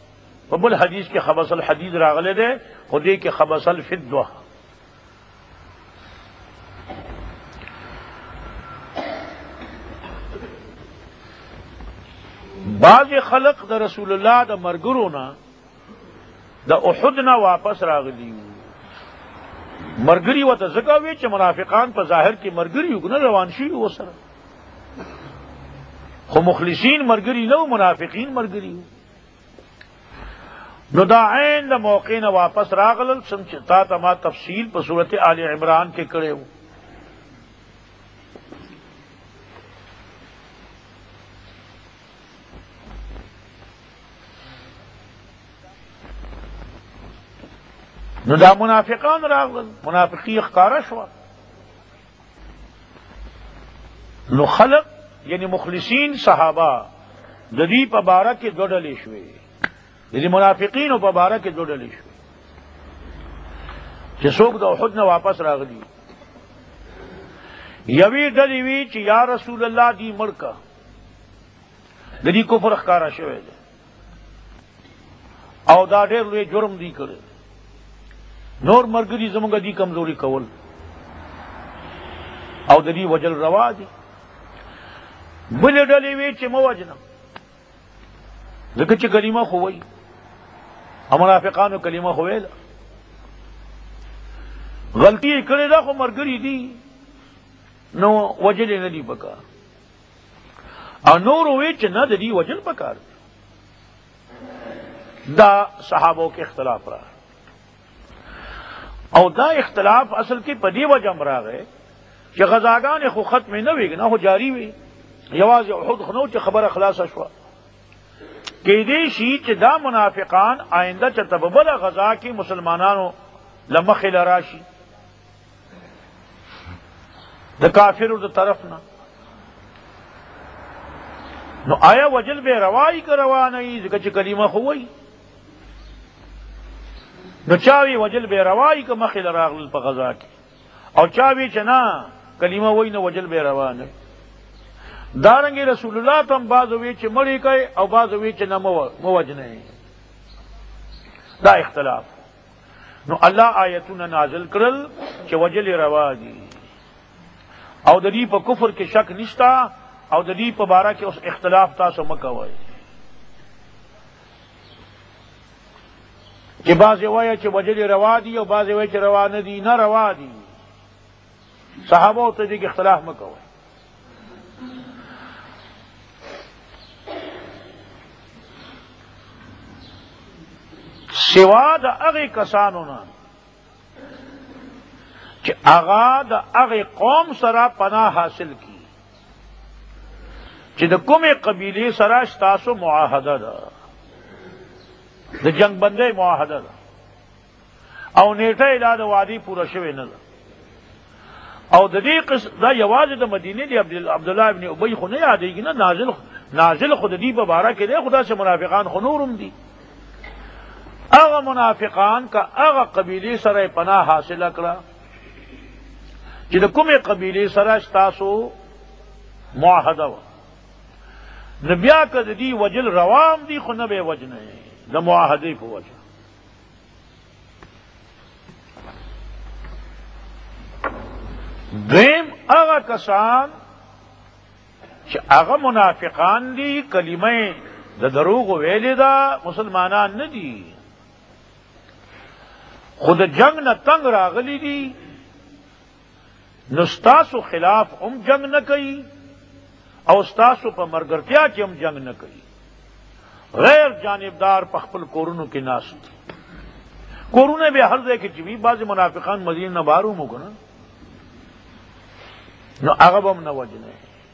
بل حدیث کے خبص الحدید راغلے دے خودی کے خبص الفدوہ. بعض خلق دا رسول اللہ دا مرگرونا دا احدنا واپس راغلی مرگری و تزکاوی چھ منافقان پا ظاہر کی مرگری اگنا روانشی ہو سر خو مخلصین مرگری نو منافقین مرگری ہو نو دا عین دا موقع نا واپس راغلل سمچتا تما تفصیل پا صورت آل عمران کے کرے ہو. نو دا منافقان راغلل منافقی اخکارا شوا نو خلق یعنی مخلصین صحابہ ددی پا بارہ کے دو ڈلے شوے یعنی منافقین و پا بارہ کے دو ڈلے شوے چھ سوک دا احد نا واپس راغلی یوی ڈلی وی چھ یا رسول اللہ دی مڑکا ددی کفر اخکارا شوے دے او دا دیر لوے جرم دی کرے نور مرگری زمانگا دی کمزوری کول او دا دی وجل روا دی بل ڈلی وی چھ موجنا ذکر چھ کلمہ خوئی منافقانو کلمہ خویلا غلطی کرے دا خو مرگری دی نو وجل ندی پکا او نور وی چھ نا دا دی وجل پکار دا صحابوں کے اختلاف رہا او دا اختلاف اصل کی پدی وجہ مرا گئے کہ غزاگان خو ختم نہ ہوئی نہ ہو جاری ہوئی یواز احد خنو چ خبر اخلاص اشوا کہ دی شیچ دا منافقان آئندہ چ تببل غزا کی مسلمانانو لمخ لراشی دا کافر دا طرف نہ نو آیا وجل بے روائی کا روا نہیں ذکر چ کلمہ ہوئی نو چاوی وجل بے روائی کا مخل راغل پا غزا کی او چاوی چنا کلمہ وی نو وجل بے روا نہیں دارنگی رسول اللہ تم بعضوی چھ مڑی کئے او بعضوی چنا موجنے دا اختلاف نو اللہ آیتون نازل کرل چھ وجل روا دی او ددی پا کفر کے شک نشتا او ددی پا بارہ کے اس اختلاف تاسو مکوئی کہ بعض وایه چې وجل روا دی او بعض وایه چې روا نه دی نه روا دی صحابه ته دې اختلاف مکوئ سوا د هغه کسانو نه چې هغه د هغه قوم سره پناه حاصل کی چې د کومه قبیله سره تاسو معاهده ده د جنگ بندے معاہدہ دا او نیٹا الا دا وادی پورا شوی نه او د دې دا یواز د مدینه دی عبداللہ ابن ابی خو نه یادېږي نه نازل خود دی په بارہ کې دی خدا سے منافقان خو نورم دی اغا منافقان کا اغا قبیلی سره پناہ حاصل کړه چې د کومه قبیلی سره تاسو معاهده و نبیا کده دی وجل روام دی خو نه به وجنه د معاهده په وجه دیم اغا کسان چې هغه منافقان دي کلمه د دروغ ویلې ده مسلمانان نه دي خود جنگ نه تنگ راغلی دي نو ستاسو خلاف هم جنگ نه کوي او ستاسو په مرګرتیا کې هم جنگ نه کوي غیر جانبدار په خپل کورونو کې ناست کورونه به هر ځای کې چې وي بعض منافقان مدینه نه بارو مو کنه نو هغه هم نه وجنه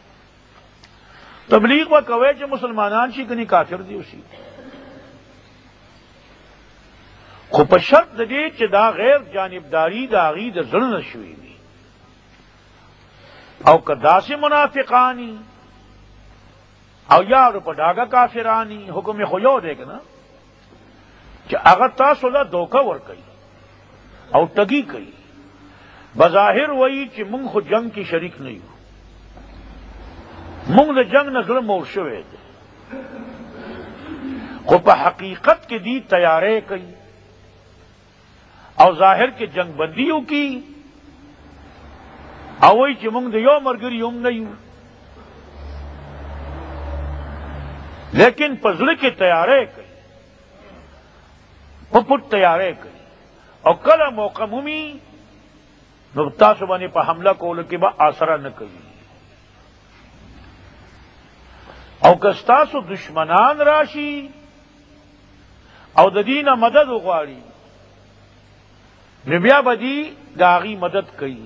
تبلیغ و کوي چې مسلمانان شي کني کافر دي وشي خو په شرط د دې چې دا غیر جانبداری دا غي د ظلم نشوي او کدا سے منافقانی او یار په ډاګه کافرانی حکم خو یو دی کنه چې هغه تاسو له دوکه ور کوي او ټګي کوي بظاهر وایي چې موږ خو جنگ کې شریک نه یو موږ د جنگ نه زړه مور شوی دی خو په حقیقت کې دی تیارې کوي او ظاهر کې جنگ بندیو کی او وایي چې موږ د یو ملګري هم نه یو، لیکن په زړه کې تیارې کوي، په پټ تیارې کوي، او کله موقع مومي نو تاسو باندې په حمله کولو کې به اثر نه کوي. او که ستاسو دشمنان راشي او د دینه مدد وغواړي نو بیا به دی د هغې مدد کوي،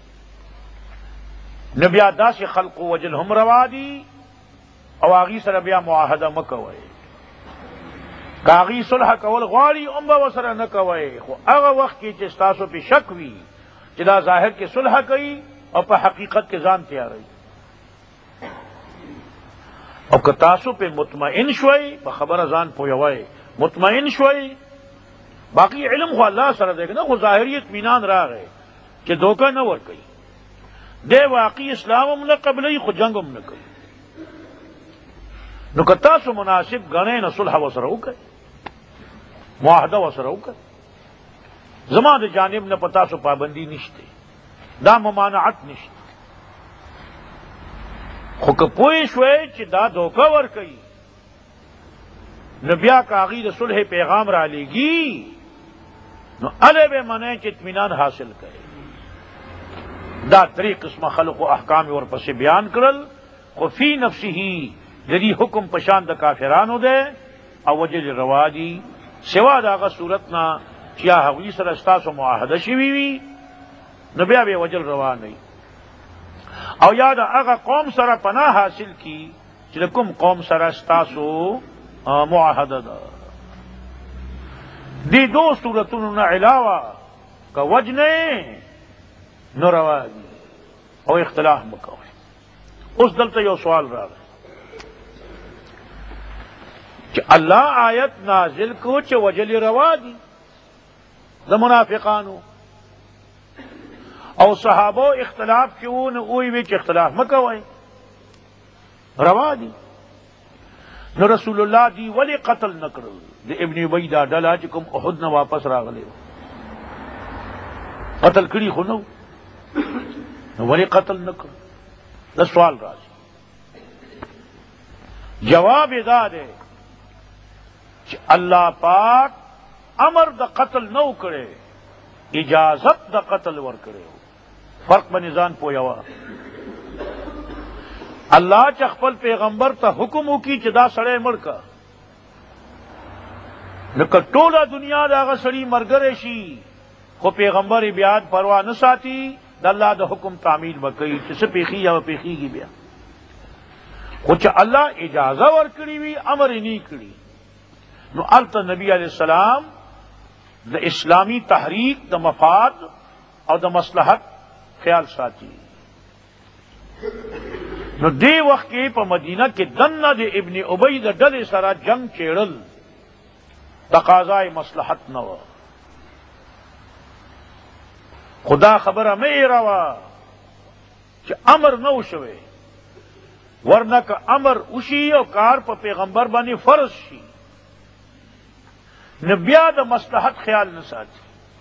نو بیا داسې خلقو وجل هم روا دي او هغې سره بیا معاهده مه کوئ. که هغې صلح کول غواړي هم به ورسره نه کوئ، خو هغه وخت کې چې ستاسو پې شک وي چې دا ظاهر کې صلح کوي او په حقیقت کې ځان تیاروي. او که تاسو پہ مطمئن شوي په خبره ځان پویوئ، مطمئن شوي، باقی علم خو الله سره دی نه، خو ظاهري اطمینان راغی چې دوکه نه ورکوي، دی واقعي اسلام هم نه قبلوي خو جنګ هم نه کوي. نو که تاسو مناسب ګڼئ نو صلح ورسره وکړئ، معاهده ورسره وکړئ. زما د جانب نه په تاسو پابندي نشته، دا ممانعت نشته. خو که پوه شوئ چې دا دوکه ورکوي نو بیا که هغې د صلح پیغام را لیږي نو هلې به منئ چې اطمینان حاصل کړئ. دا درې قسمه خلق و احکام ورپسې بیان کړل، خو فی نفسه د دې حکم په شان د کافرانو دی او وجل روا دي، سوا د هغه صورت نه چې یا هغوی سره ستاسو معاهده شوي وي نو بیا به وجل روا نه وي، او یا د هغه قوم سره پناه حاصل کی چې د کوم قوم سره ستاسو معاهده ده. دی دو صورتونو نه علاوه که وجنه نو روا دي او اختلاف مکوئ. اوس دلته یو سوال راغی چې الله آیت نازل کو چې وجل روا دي د منافقانو، او صحابو اختلاف کیوں نہ اوئی وچ اختلاف مکوئ، روا دی. نو رسول اللہ دی ولی قتل نکرل د ابن ابی دا ډله چې کوم احد نه واپس راغلی قتل کړي خو نو ولی قتل نکرل. دا سوال راځي، جواب دا دی چې الله پاک امر د قتل نو کړي، اجازت د قتل ور کړي. فرق به نظام پویوا. الله چې خپل پیغمبر ته حکم وکړي چې دا سړی مړ کا، نو که ټوله دنیا د هغه سړي ملګری شي خو پیغمبر بیا پروا نه ساتي، د الله د حکم تعمیل به کوي چې څه پیښي یا پیښیږي بیا. خو چې الله اجازه ورکړي وي امر یې نه کړي نو هلته نبی علیہ السلام د اسلامی تحریک د مفاد او د مصلحت خیال ساتي. نو دی وخت کې په مدینه کې دنه د ابن ابی د ډلې سره جنگ چیړل تقاضای مصلحت نه و. خدا خبره مې ایراوه چې امر نه وشوي، ورنه که امر وشي او کار په پیغمبر باندې فرض شي نو بیا د مصلحت خیال نه ساتي،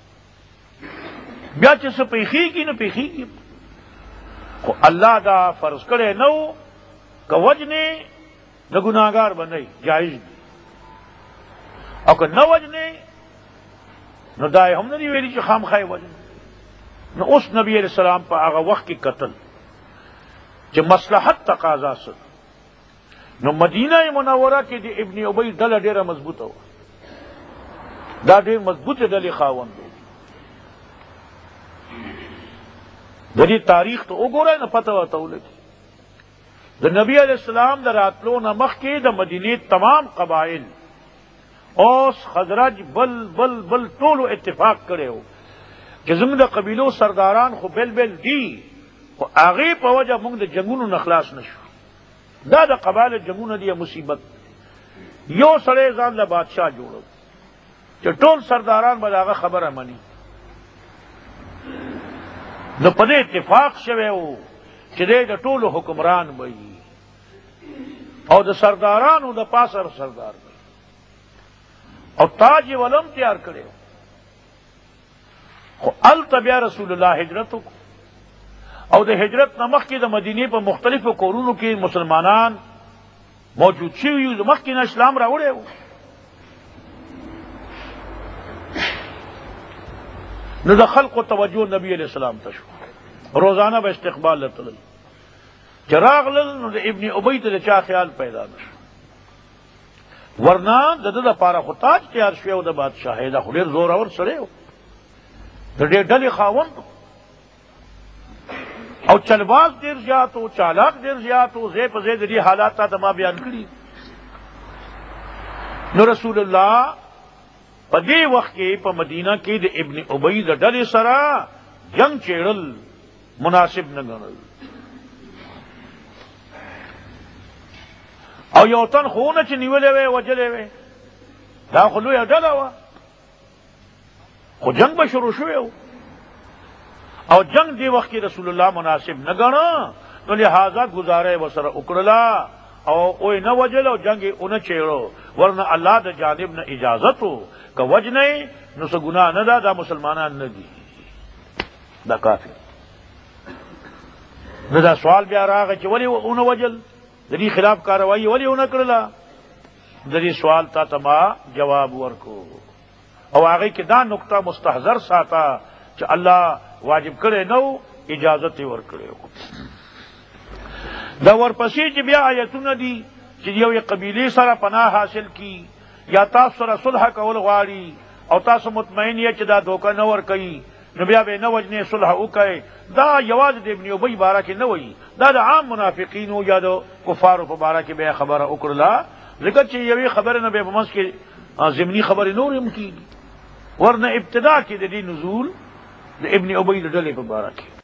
بیا چې څه پیښیږي نه پیښیږي. خو الله دا فرض کړی نو که وجنې د ګناهګار به نه جایز دي، او که نه وجنې نو دا یې هم نه دي ویلي چې خامخا یې وجنې. نو اوس نبی علیہ السلام په هغه وخت کې قتل چې مصلحت تقاضا سره. نو مدینه منوره کې د ابن ابی ډله ډېره مضبوطه وه، دا ډېر مضبوطه ډلې خاوند و. د دې تاریخ ته وګورئ نو پته ورته ولګي. د نبی علیہ السلام د راتلو نه مخکې د مدینې تمام قبایل اوس خزرج بل ټولو اتفاق کړی و چې زموږ د قبیلو سرداران خو بل دي، خو هغې په وجه موږ د جنګونو نه خلاص نه شو. دا د قبایل جنګونه دي مصیبت. یو سړی ځان له بادشاه جوړو چې ټول سرداران به د هغه خبره مني. نو په دې اتفاق شوی و چې دی د ټولو حکمران به وي او د سردارانو د پاسه سردار به. او تاج ولم تیار کړي خو التبیا رسول الله هجرت او د هجرت نمخ کې د مدینه په مختلفو کورونو کې مسلمانان موجود شوي د مخکې نه اسلام راوړی و. نو د خلقو توجه نبی علیہ السلام ته شو، روزانه به استقبال لتلل، چې راغلل نو د ابن ابی ته د چا خیال پیدا نشو، ورنه د ده دپاره خو تاج تیار شوی او د بادشاهۍ دا خو ډېر زورور سړی و، د ډېر ډلې خاوند او چلباز ډېر زیات و، چالاک ډېر زیات و. ځای په ځای د دې حالات تا ته ما بیان کړي. نو رسول الله په دې وخت کې په مدینه کې د ابن ابی د ډلې سره جنگ چیړل مناسب نه ګڼل، او یو تن خونه چې نیولې وې وجلې وې دا خو لویه ډله وه، خو جنگ به شروع شوی و او جنگ دی وخت کې رسول الله مناسب نه ګڼه، نو لہذا گزاره ورسره وکړله او اوی نه وجل او جنگ یې اونه چیړو، ورنه الله د جانب نه اجازت و که وجنی نو څه ګناه نه ده، دا مسلمانان نه دي، دا کافر. نو دا سوال بیا راغی چې ولې اونه وجل، د دې خلاف کاروایی ولې اونه کړله؟ د دې سوال تا ته ما جواب ورکو او هغې کې دا نقطه مستحضر ساته چې الله واجب کړی نو اجازت یې ورکړی و. دا ورپسې چې بیا آیتونه دي چې یو قبیلې سره پناه حاصل کی یا تاسو سره صلح کول غواړي او تاسو مطمئن یې چې دا دوکه نه ورکوي، نو بیا به نه وجنې صلح وکړئ. دا یوازې د ابن ابی باره کې نه وایي، دا د عام منافقینو یا د کفارو په باره کې به خبره وکړله، ځکه چې یوې خبرې نه به په منځ کې ضمني خبرې نور هم کېږي، ورنه ابتدا کې د دې نزول د ابن ابی د ډلې په باره کې